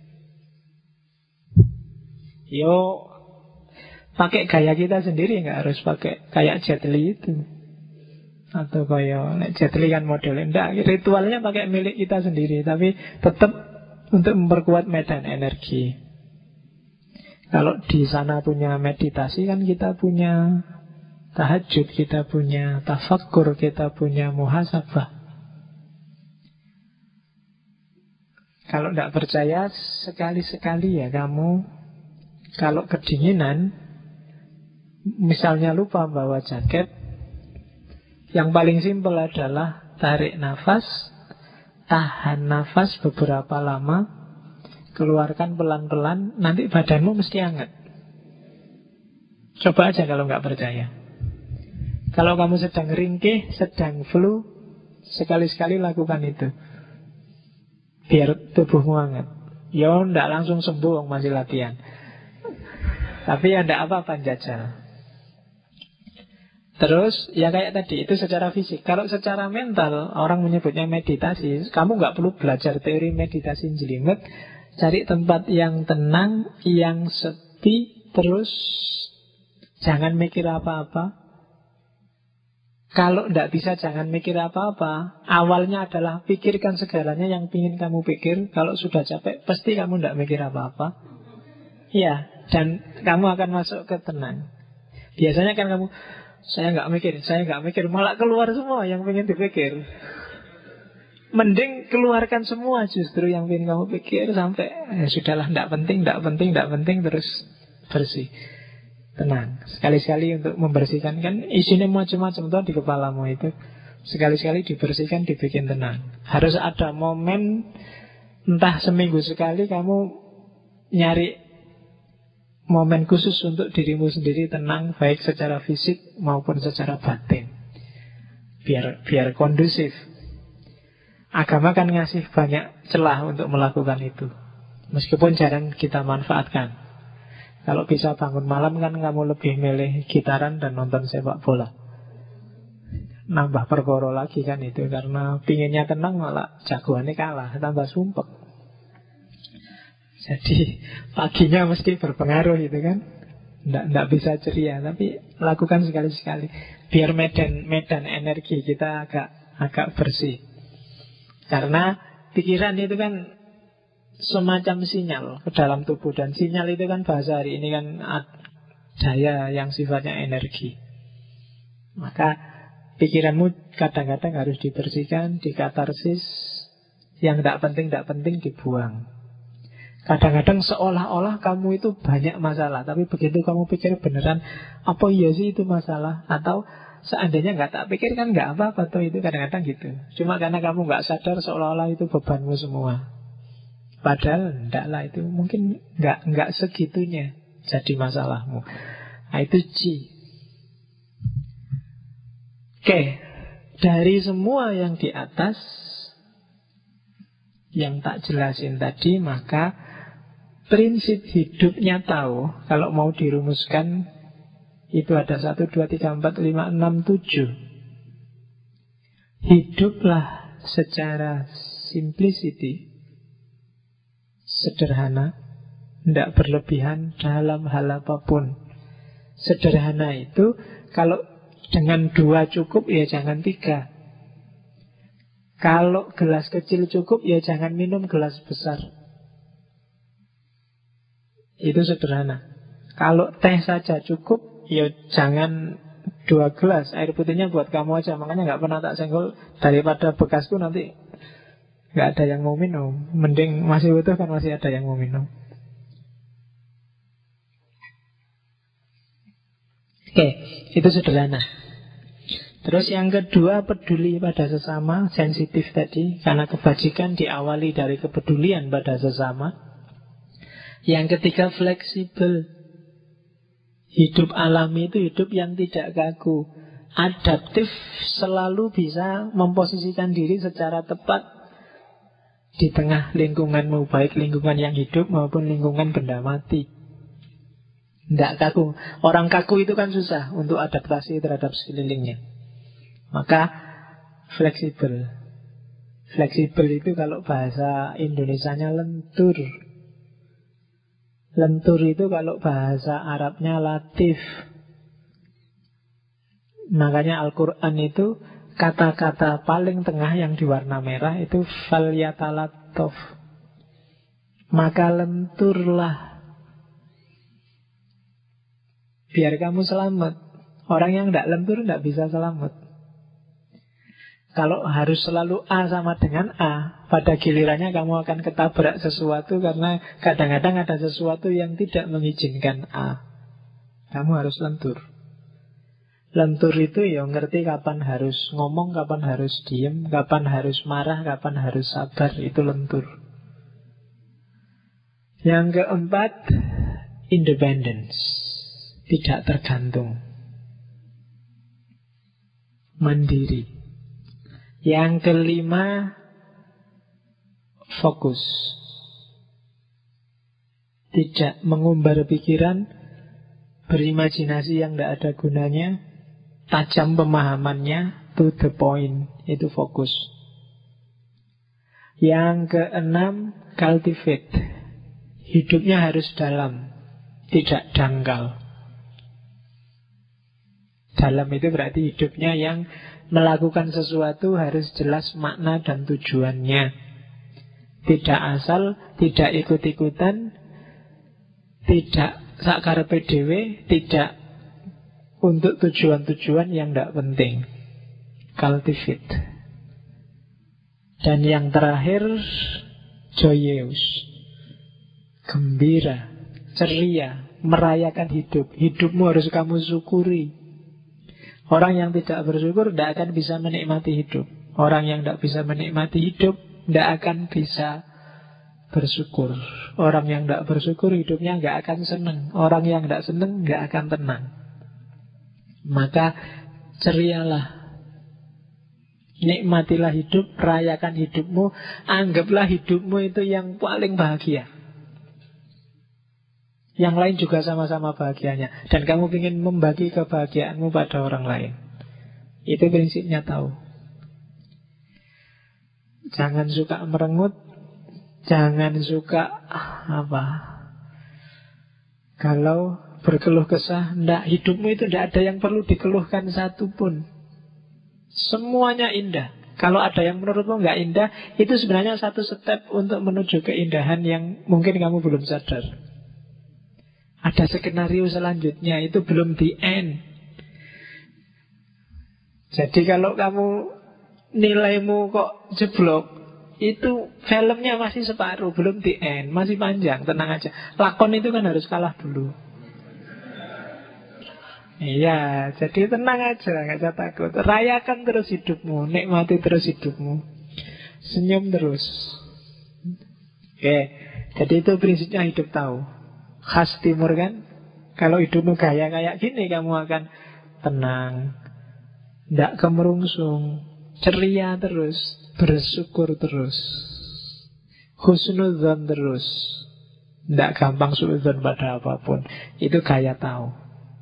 Yo, pakai gaya kita sendiri, nggak harus pakai kayak Jet Li itu. Atau kayak Jet Li kan modelnya. Enggak, ritualnya pakai milik kita sendiri, tapi tetap untuk memperkuat medan energi. Kalau di sana punya meditasi kan kita punya tahajud, kita punya tafakkur, kita punya muhasabah. Kalau tidak percaya, sekali-sekali ya kamu, kalau kedinginan, misalnya lupa bawa jaket, yang paling simpel adalah tarik nafas, tahan nafas beberapa lama, keluarkan pelan-pelan, nanti badanmu mesti hangat. Coba aja kalau nggak percaya. Kalau kamu sedang ringkih, sedang flu, sekali-sekali lakukan itu. Biar tubuhmu hangat. Ya enggak langsung sembuh, masih latihan. Tapi ya enggak apa-apa, jajal. Terus ya kayak tadi, itu secara fisik. Kalau secara mental, orang menyebutnya meditasi. Kamu nggak perlu belajar teori meditasi jelimet. Cari tempat yang tenang, yang sepi. Terus jangan mikir apa-apa. Kalau tidak bisa jangan mikir apa-apa. Awalnya adalah pikirkan segalanya yang ingin kamu pikir. Kalau sudah capek pasti kamu tidak mikir apa-apa. Ya, dan kamu akan masuk ke tenang. Biasanya kan kamu, saya nggak mikir, malah keluar semua yang ingin dipikir. Mending keluarkan semua justru yang ingin kamu pikir. Sampai sudahlah, tidak penting, terus bersih. Tenang, sekali-sekali untuk membersihkan. Kan isinya macam-macam tuh di kepalamu itu. Sekali-sekali dibersihkan, dibikin tenang. Harus ada momen, entah seminggu sekali kamu nyari momen khusus untuk dirimu sendiri tenang, baik secara fisik maupun secara batin. Biar kondusif. Agama kan ngasih banyak celah untuk melakukan itu, meskipun jarang kita manfaatkan. Kalau bisa bangun malam kan kamu lebih milih gitaran dan nonton sepak bola. Nambah perkara lagi kan itu. Karena pinginnya tenang malah jagoannya kalah, tambah sumpek. Jadi paginya mesti berpengaruh itu kan. Nggak bisa ceria. Tapi lakukan sekali-sekali. Biar medan energi kita agak bersih. Karena pikiran itu kan semacam sinyal ke dalam tubuh. Dan sinyal itu kan bahasa hari ini kan daya yang sifatnya energi. Maka pikiranmu kadang-kadang harus dibersihkan, dikatarsis. Yang tidak penting dibuang. Kadang-kadang seolah-olah kamu itu banyak masalah, tapi begitu kamu pikir beneran, apa iya sih itu masalah? Atau seandainya nggak tak pikir kan nggak apa-apa tuh, itu kadang-kadang gitu. Cuma karena kamu nggak sadar seolah-olah itu bebanmu semua. Padahal enggak lah, itu mungkin nggak segitunya jadi masalahmu. Nah, itu C. Oke, dari semua yang di atas yang tak jelasin tadi, maka prinsip hidupnya tahu, kalau mau dirumuskan, itu ada 1, 2, 3, 4, 5, 6, 7. Hiduplah secara simplicity, sederhana, tidak berlebihan dalam hal apapun. Sederhana itu, kalau dengan 2 cukup, ya jangan 3. Kalau gelas kecil cukup, ya jangan minum gelas besar. Itu sederhana. Kalau teh saja cukup, ya jangan 2 gelas. Air putihnya buat kamu aja. Makanya gak pernah tak senggol. Daripada bekasku nanti gak ada yang mau minum. Mending masih utuh kan masih ada yang mau minum. Oke, itu sederhana. Terus yang kedua, peduli pada sesama, sensitif tadi. Karena kebajikan diawali dari kepedulian pada sesama. Yang ketiga, fleksibel. Hidup alami itu hidup yang tidak kaku. Adaptif, selalu bisa memposisikan diri secara tepat di tengah lingkunganmu, baik lingkungan yang hidup maupun lingkungan benda mati. Tidak kaku. Orang kaku itu kan susah untuk adaptasi terhadap sekelilingnya. Maka fleksibel. Fleksibel itu kalau bahasa Indonesianya lentur. Lentur itu kalau bahasa Arabnya latif. Makanya Al-Quran itu kata-kata paling tengah yang diwarna merah itu falyatalattof. Maka lenturlah, biar kamu selamat. Orang yang tidak lentur tidak bisa selamat. Kalau harus selalu A sama dengan A, pada gilirannya kamu akan ketabrak sesuatu. Karena kadang-kadang ada sesuatu yang tidak mengizinkan A. Kamu harus lentur. Lentur itu ya ngerti kapan harus ngomong, kapan harus diem, kapan harus marah, kapan harus sabar. Itu lentur. Yang keempat, independence. Tidak tergantung, mandiri. Yang kelima, fokus. Tidak mengumbar pikiran, berimajinasi yang tidak ada gunanya, tajam pemahamannya, to the point. Itu fokus. Yang keenam, cultivate. Hidupnya harus dalam, tidak dangkal. Dalam itu berarti hidupnya yang melakukan sesuatu harus jelas makna dan tujuannya. Tidak asal, tidak ikut-ikutan, tidak sakarepe dhewe, tidak untuk tujuan-tujuan yang tidak penting. Cultivate. Dan yang terakhir, joyous. Gembira, ceria, merayakan hidup. Hidupmu harus kamu syukuri. Orang yang tidak bersyukur tidak akan bisa menikmati hidup. Orang yang tidak bisa menikmati hidup tidak akan bisa bersyukur. Orang yang tidak bersyukur hidupnya nggak akan senang. Orang yang tidak senang nggak akan tenang. Maka cerialah, nikmatilah hidup, rayakan hidupmu, anggaplah hidupmu itu yang paling bahagia. Yang lain juga sama-sama bahagianya. Dan kamu ingin membagi kebahagiaanmu pada orang lain. Itu prinsipnya tahu. Jangan suka merengut. Jangan suka kalau berkeluh kesah. Nggak, hidupmu itu tidak ada yang perlu dikeluhkan satu pun. Semuanya indah. Kalau ada yang menurutmu nggak indah, itu sebenarnya satu step untuk menuju keindahan yang mungkin kamu belum sadar. Ada skenario selanjutnya, itu belum the end. Jadi kalau kamu nilaimu kok jeblok, Itu filmnya masih separuh, belum di end, masih panjang, tenang aja. Lakon itu kan harus kalah dulu. Iya, jadi tenang aja, gak usah takut. Rayakan terus hidupmu, nikmati terus hidupmu, senyum terus. Oke, jadi itu prinsipnya hidup tahu. Khas timur kan. Kalau hidupmu gaya kayak gini, kamu akan tenang, tidak kemerungsung, ceria terus, bersyukur terus, husnudzon terus, tidak gampang suudzon pada apapun. Itu gaya tahu.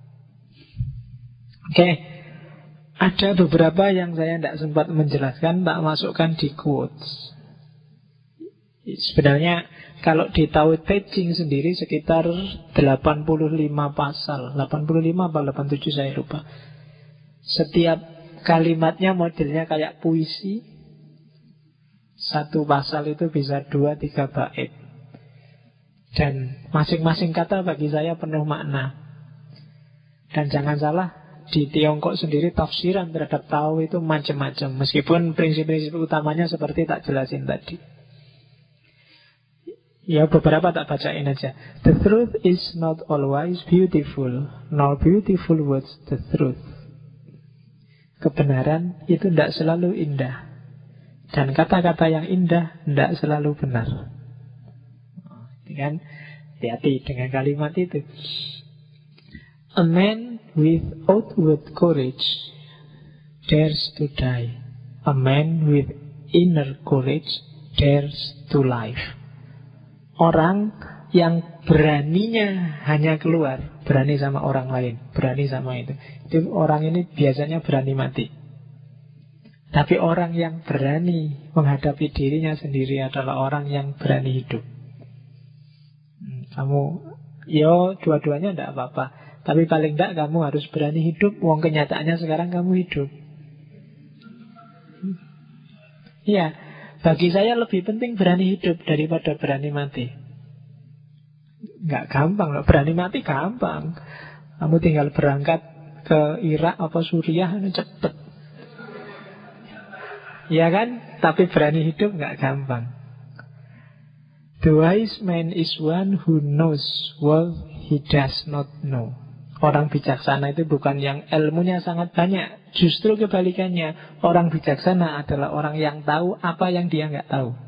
Oke, ada beberapa yang saya tidak sempat menjelaskan, tak masukkan di quotes. Sebenarnya kalau di Tao Te Ching sendiri sekitar 85 pasal, 85 atau 87 saya lupa. Setiap kalimatnya modelnya kayak puisi. Satu pasal itu bisa 2-3 bait. Dan masing-masing kata bagi saya penuh makna. Dan jangan salah, di Tiongkok sendiri tafsiran terhadap Tao itu macam-macam. Meskipun prinsip-prinsip utamanya seperti tak jelasin tadi. Ya beberapa tak bacain aja. The truth is not always beautiful, nor beautiful words the truth. Kebenaran itu tidak selalu indah. Dan kata-kata yang indah tidak selalu benar. Kan? Hati-hati dengan kalimat itu. A man with outward courage dares to die. A man with inner courage dares to live. Orang yang beraninya hanya keluar, berani sama orang lain, berani sama itu orang ini biasanya berani mati. Tapi orang yang berani menghadapi dirinya sendiri adalah orang yang berani hidup. Kamu, dua-duanya tidak apa-apa. Tapi paling tidak kamu harus berani hidup. Wong kenyataannya sekarang kamu hidup. Iya, bagi saya lebih penting berani hidup daripada berani mati. Nggak gampang loh, berani mati gampang. Kamu tinggal berangkat ke Irak apa Suriah, cepet. Iya kan? Tapi berani hidup nggak gampang. The wise man is one who knows what he does not know. Orang bijaksana itu bukan yang ilmunya sangat banyak. Justru kebalikannya. Orang bijaksana adalah orang yang tahu apa yang dia nggak tahu.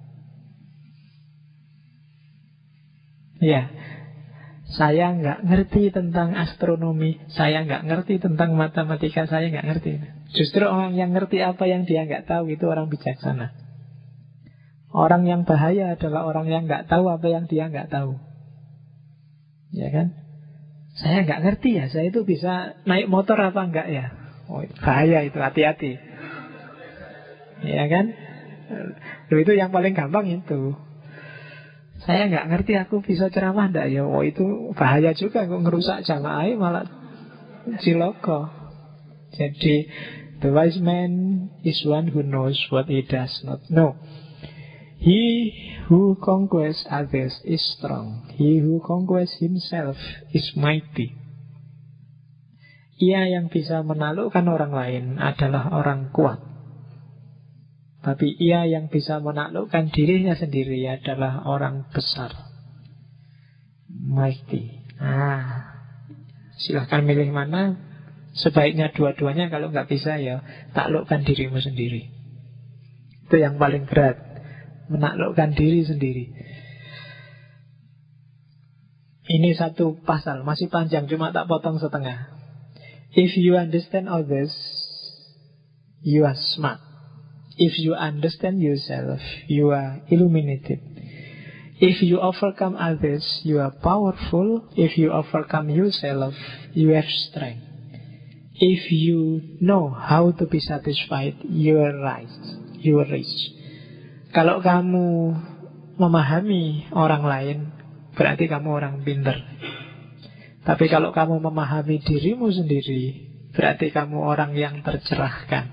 Ya, saya nggak ngerti tentang astronomi, saya nggak ngerti tentang matematika, saya nggak ngerti. Justru orang yang ngerti apa yang dia nggak tahu itu orang bijaksana. Orang yang bahaya adalah orang yang nggak tahu apa yang dia nggak tahu. Ya kan? Saya nggak ngerti ya, saya itu bisa naik motor apa enggak ya? Oh, bahaya itu, hati-hati. Ya kan? Loh, itu yang paling gampang itu. Saya nggak ngerti aku bisa ceramah enggak ya? Oh, itu bahaya juga, kok ngerusak jamaah malah ciloko. Jadi the wise man is one who knows what he does not know. He who conquers others is strong. He who conquers himself is mighty. Ia yang bisa menaklukkan orang lain adalah orang kuat. Tapi ia yang bisa menaklukkan dirinya sendiri adalah orang besar. Mighty. Silahkan milih mana. Sebaiknya dua-duanya, kalau nggak bisa ya taklukkan dirimu sendiri. Itu yang paling berat. Menaklukkan diri sendiri. Ini satu pasal, masih panjang, cuma tak potong setengah. If you understand others, you are smart. If you understand yourself, you are illuminated. If you overcome others, you are powerful. If you overcome yourself, you have strength. If you know how to be satisfied, you are rich. Kalau kamu memahami orang lain, berarti kamu orang pintar. Tapi kalau kamu memahami dirimu sendiri, berarti kamu orang yang tercerahkan.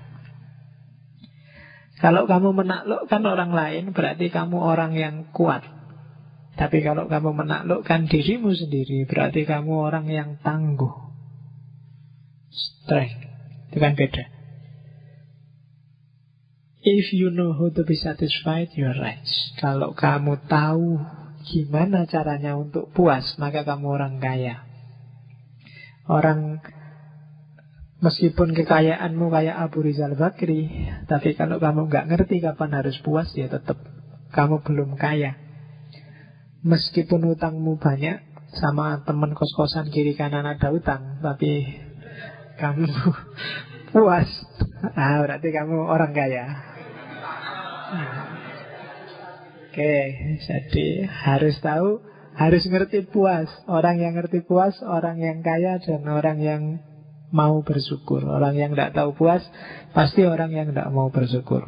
Kalau kamu menaklukkan orang lain, berarti kamu orang yang kuat. Tapi kalau kamu menaklukkan dirimu sendiri, berarti kamu orang yang tangguh. Strength. Itu kan beda. If you know how to be satisfied, you're rich. Kalau kamu tahu gimana caranya untuk puas, maka kamu orang kaya. Orang, meskipun kekayaanmu kayak Abu Rizal Bakri, tapi kalau kamu nggak ngerti kapan harus puas, ya tetap kamu belum kaya. Meskipun utangmu banyak, sama teman kos-kosan kiri kanan ada utang, tapi kamu puas, berarti kamu orang kaya. Oke, jadi harus tahu, harus ngerti puas. Orang yang ngerti puas, orang yang kaya, dan orang yang mau bersyukur. Orang yang tidak tahu puas, pasti orang yang tidak mau bersyukur.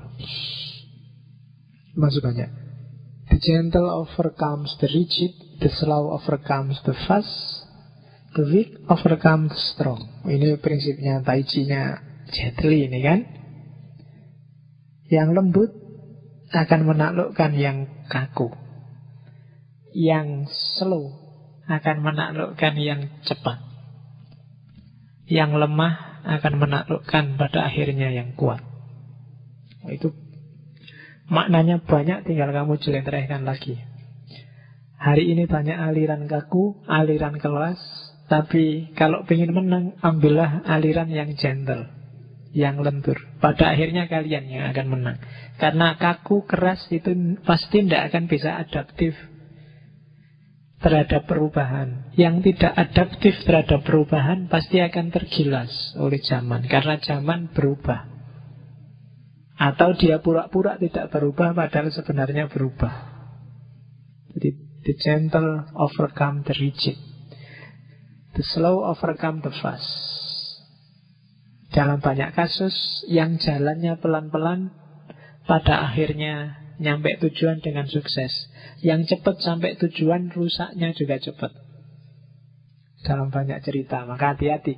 Masih banyak. The gentle overcomes the rigid, the slow overcomes the fast, the weak overcomes the strong. Ini prinsipnya Tai Chi-nya Jet Li ini kan. Yang lembut akan menaklukkan yang kaku. Yang slow akan menaklukkan yang cepat. Yang lemah akan menaklukkan pada akhirnya yang kuat. Itu maknanya banyak, tinggal kamu jelentrehkan lagi. Hari ini banyak aliran kaku, aliran kelas, tapi kalau ingin menang, ambillah aliran yang gentle, yang lentur. Pada akhirnya kalian yang akan menang. Karena kaku, keras itu pasti tidak akan bisa adaptif terhadap perubahan. Yang tidak adaptif terhadap perubahan pasti akan tergilas oleh zaman, karena zaman berubah. Atau dia pura-pura tidak berubah padahal sebenarnya berubah. Jadi the gentle overcome the rigid, the slow overcome the fast. Dalam banyak kasus yang jalannya pelan-pelan, pada akhirnya nyampe tujuan dengan sukses. Yang cepat sampai tujuan, rusaknya juga cepat. Dalam banyak cerita, maka hati-hati.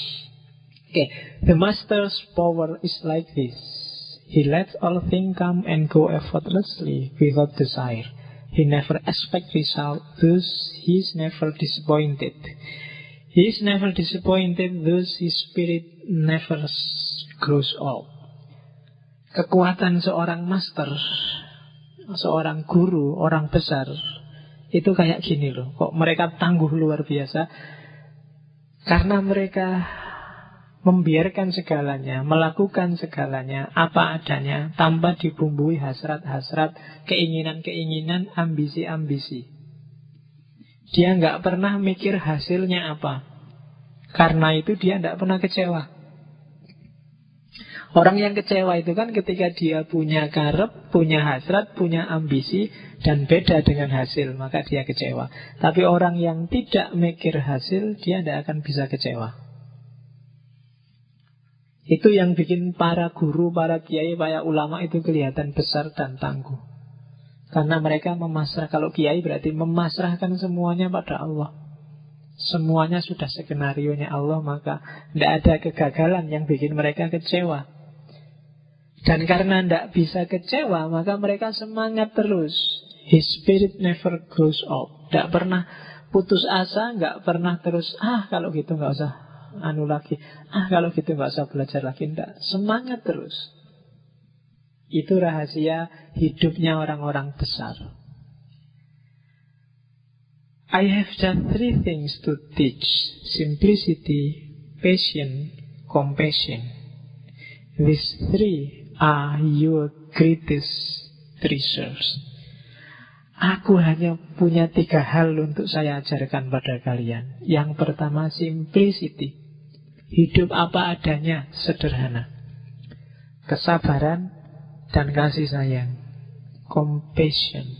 The master's power is like this. He lets all things come and go effortlessly without desire. He never expects result, thus he is never disappointed. He is never disappointed, thus his spirit never grows old. Kekuatan seorang master, seorang guru, orang besar, itu kayak gini loh. Kok mereka tangguh luar biasa? Karena mereka membiarkan segalanya, melakukan segalanya apa adanya, tanpa dibumbui hasrat-hasrat, keinginan-keinginan, ambisi-ambisi. Dia nggak pernah mikir hasilnya apa. Karena itu dia nggak pernah kecewa. Orang yang kecewa itu kan ketika dia punya karep, punya hasrat, punya ambisi, dan beda dengan hasil, maka dia kecewa. Tapi orang yang tidak mikir hasil, dia tidak akan bisa kecewa. Itu yang bikin para guru, para kiai, para ulama itu kelihatan besar dan tangguh. Karena mereka memasrah, kalau kiai berarti memasrahkan semuanya pada Allah. Semuanya sudah skenarionya Allah, maka tidak ada kegagalan yang bikin mereka kecewa. Dan karena tidak bisa kecewa, maka mereka semangat terus. His spirit never grows old. Tidak pernah putus asa, nggak pernah terus, kalau gitu nggak usah lagi, kalau gitu nggak usah belajar lagi. Tidak, semangat terus. Itu rahasia hidupnya orang-orang besar. I have just 3 things to teach: simplicity, patience, compassion. These 3 are your greatest treasures. Aku hanya punya 3 hal untuk saya ajarkan pada kalian. Yang pertama, simplicity. Hidup apa adanya, sederhana. Kesabaran dan kasih sayang. Compassion.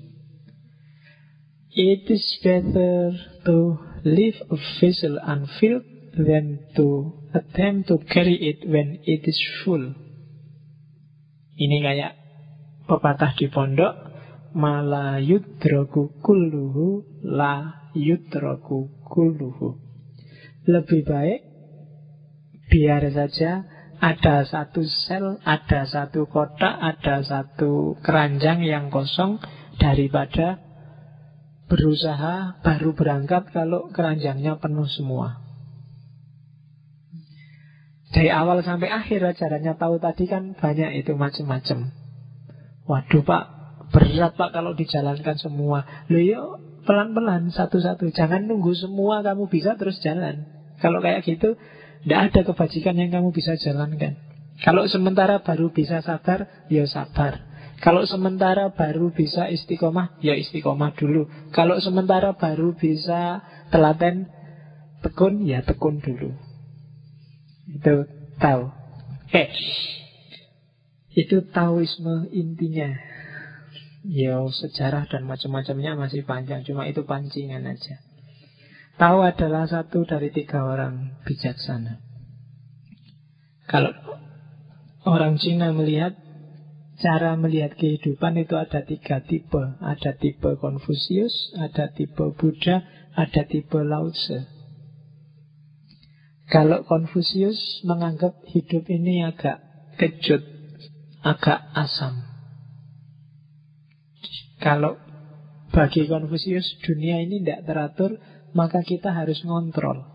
It is better to leave a vessel unfilled than to attempt to carry it when it is full. Ini kayak pepatah di pondok, mala yudraku kulluhu la yudraku kulluhu. Lebih baik biar saja ada satu sel, ada satu kotak, ada satu keranjang yang kosong, daripada berusaha baru berangkat kalau keranjangnya penuh semua. Dari awal sampai akhir ajarannya tahu tadi kan banyak itu macam-macam. Waduh Pak, berat Pak kalau dijalankan semua. Loh yuk, pelan-pelan, satu-satu. Jangan nunggu semua kamu bisa terus jalan. Kalau kayak gitu, tidak ada kebajikan yang kamu bisa jalankan. Kalau sementara baru bisa sabar, ya sabar. Kalau sementara baru bisa istiqomah, ya istiqomah dulu. Kalau sementara baru bisa telaten, tekun, ya tekun dulu. Itu tahu. Oke. Itu Taoisme intinya. Ya sejarah dan macam-macamnya masih panjang, cuma itu pancingan aja. Tao adalah satu dari 3 orang bijaksana. Kalau orang Cina melihat, cara melihat kehidupan itu ada 3 tipe. Ada tipe Konfusius, ada tipe Buddha, ada tipe Lao Tse. Kalau Konfusius menganggap hidup ini agak kejut, agak asam. Kalau bagi Konfusius dunia ini tidak teratur, maka kita harus ngontrol.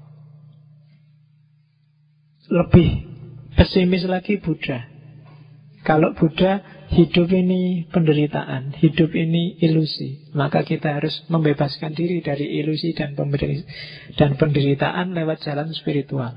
Lebih pesimis lagi Buddha. Kalau Buddha, hidup ini penderitaan, hidup ini ilusi, maka kita harus membebaskan diri dari ilusi dan penderitaan lewat jalan spiritual.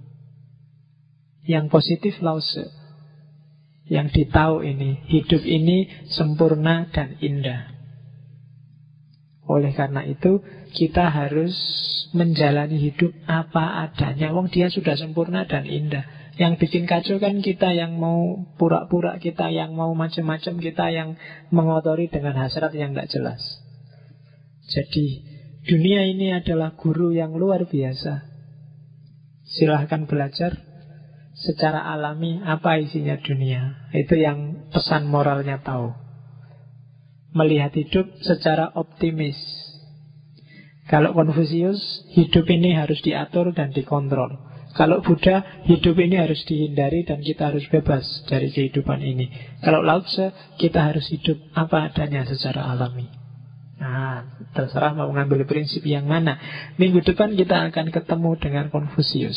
Yang positif Lao Tse, yang ditahu ini, hidup ini sempurna dan indah. Oleh karena itu, kita harus menjalani hidup apa adanya. Wong dia sudah sempurna dan indah. Yang bikin kacau kan kita yang mau pura-pura, kita yang mau macam-macam, kita yang mengotori dengan hasrat yang tidak jelas. Jadi dunia ini adalah guru yang luar biasa. Silahkan belajar secara alami apa isinya dunia. Itu yang pesan moralnya tahu. Melihat hidup secara optimis. Kalau Konfusius, hidup ini harus diatur dan dikontrol. Kalau Buddha, hidup ini harus dihindari dan kita harus bebas dari kehidupan ini. Kalau Lao Tse, kita harus hidup apa adanya secara alami. Nah, terserah mau mengambil prinsip yang mana. Minggu depan kita akan ketemu dengan Konfusius.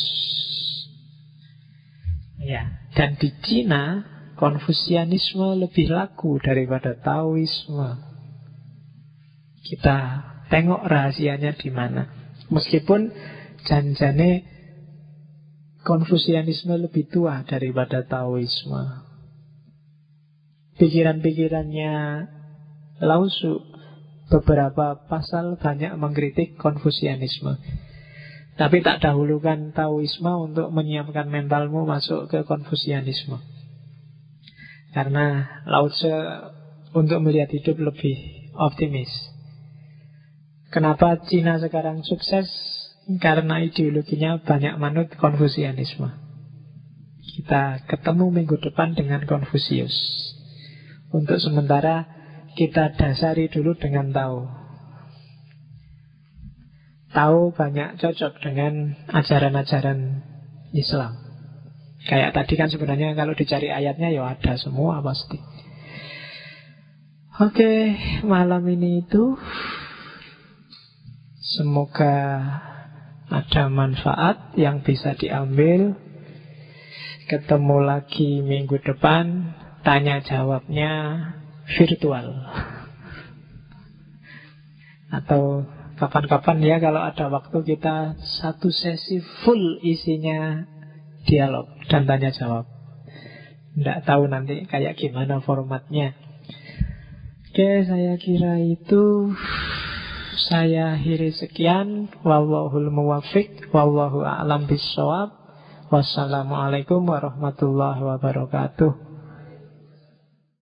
Ya, dan di Cina, Konfusianisme lebih laku daripada Taoisme. Kita tengok rahasianya di mana. Meskipun janjane Konfusianisme lebih tua daripada Taoisme. Pikiran-pikirannya Lao Tzu, beberapa pasal banyak mengkritik Konfusianisme. Tapi tak dahulukan Taoisme untuk menyiapkan mentalmu masuk ke Konfusianisme. Karena Lao Tzu untuk melihat hidup lebih optimis. Kenapa Cina sekarang sukses? Karena ideologinya banyak manut Konfusianisme. Kita ketemu minggu depan dengan Konfusius. Untuk sementara kita dasari dulu dengan Tao. Tao banyak cocok dengan ajaran-ajaran Islam. Kayak tadi kan sebenarnya kalau dicari ayatnya ya ada semua pasti. Oke, malam ini itu semoga ada manfaat yang bisa diambil. Ketemu lagi minggu depan. Tanya jawabnya virtual. Atau kapan-kapan ya kalau ada waktu kita satu sesi full isinya dialog dan tanya jawab. Tidak tahu nanti kayak gimana formatnya. Oke, saya kira itu. Saya akhiri sekian. Wallahul muwaffiq. Wallahu a'lam bishawab. Wassalamualaikum warahmatullahi wabarakatuh.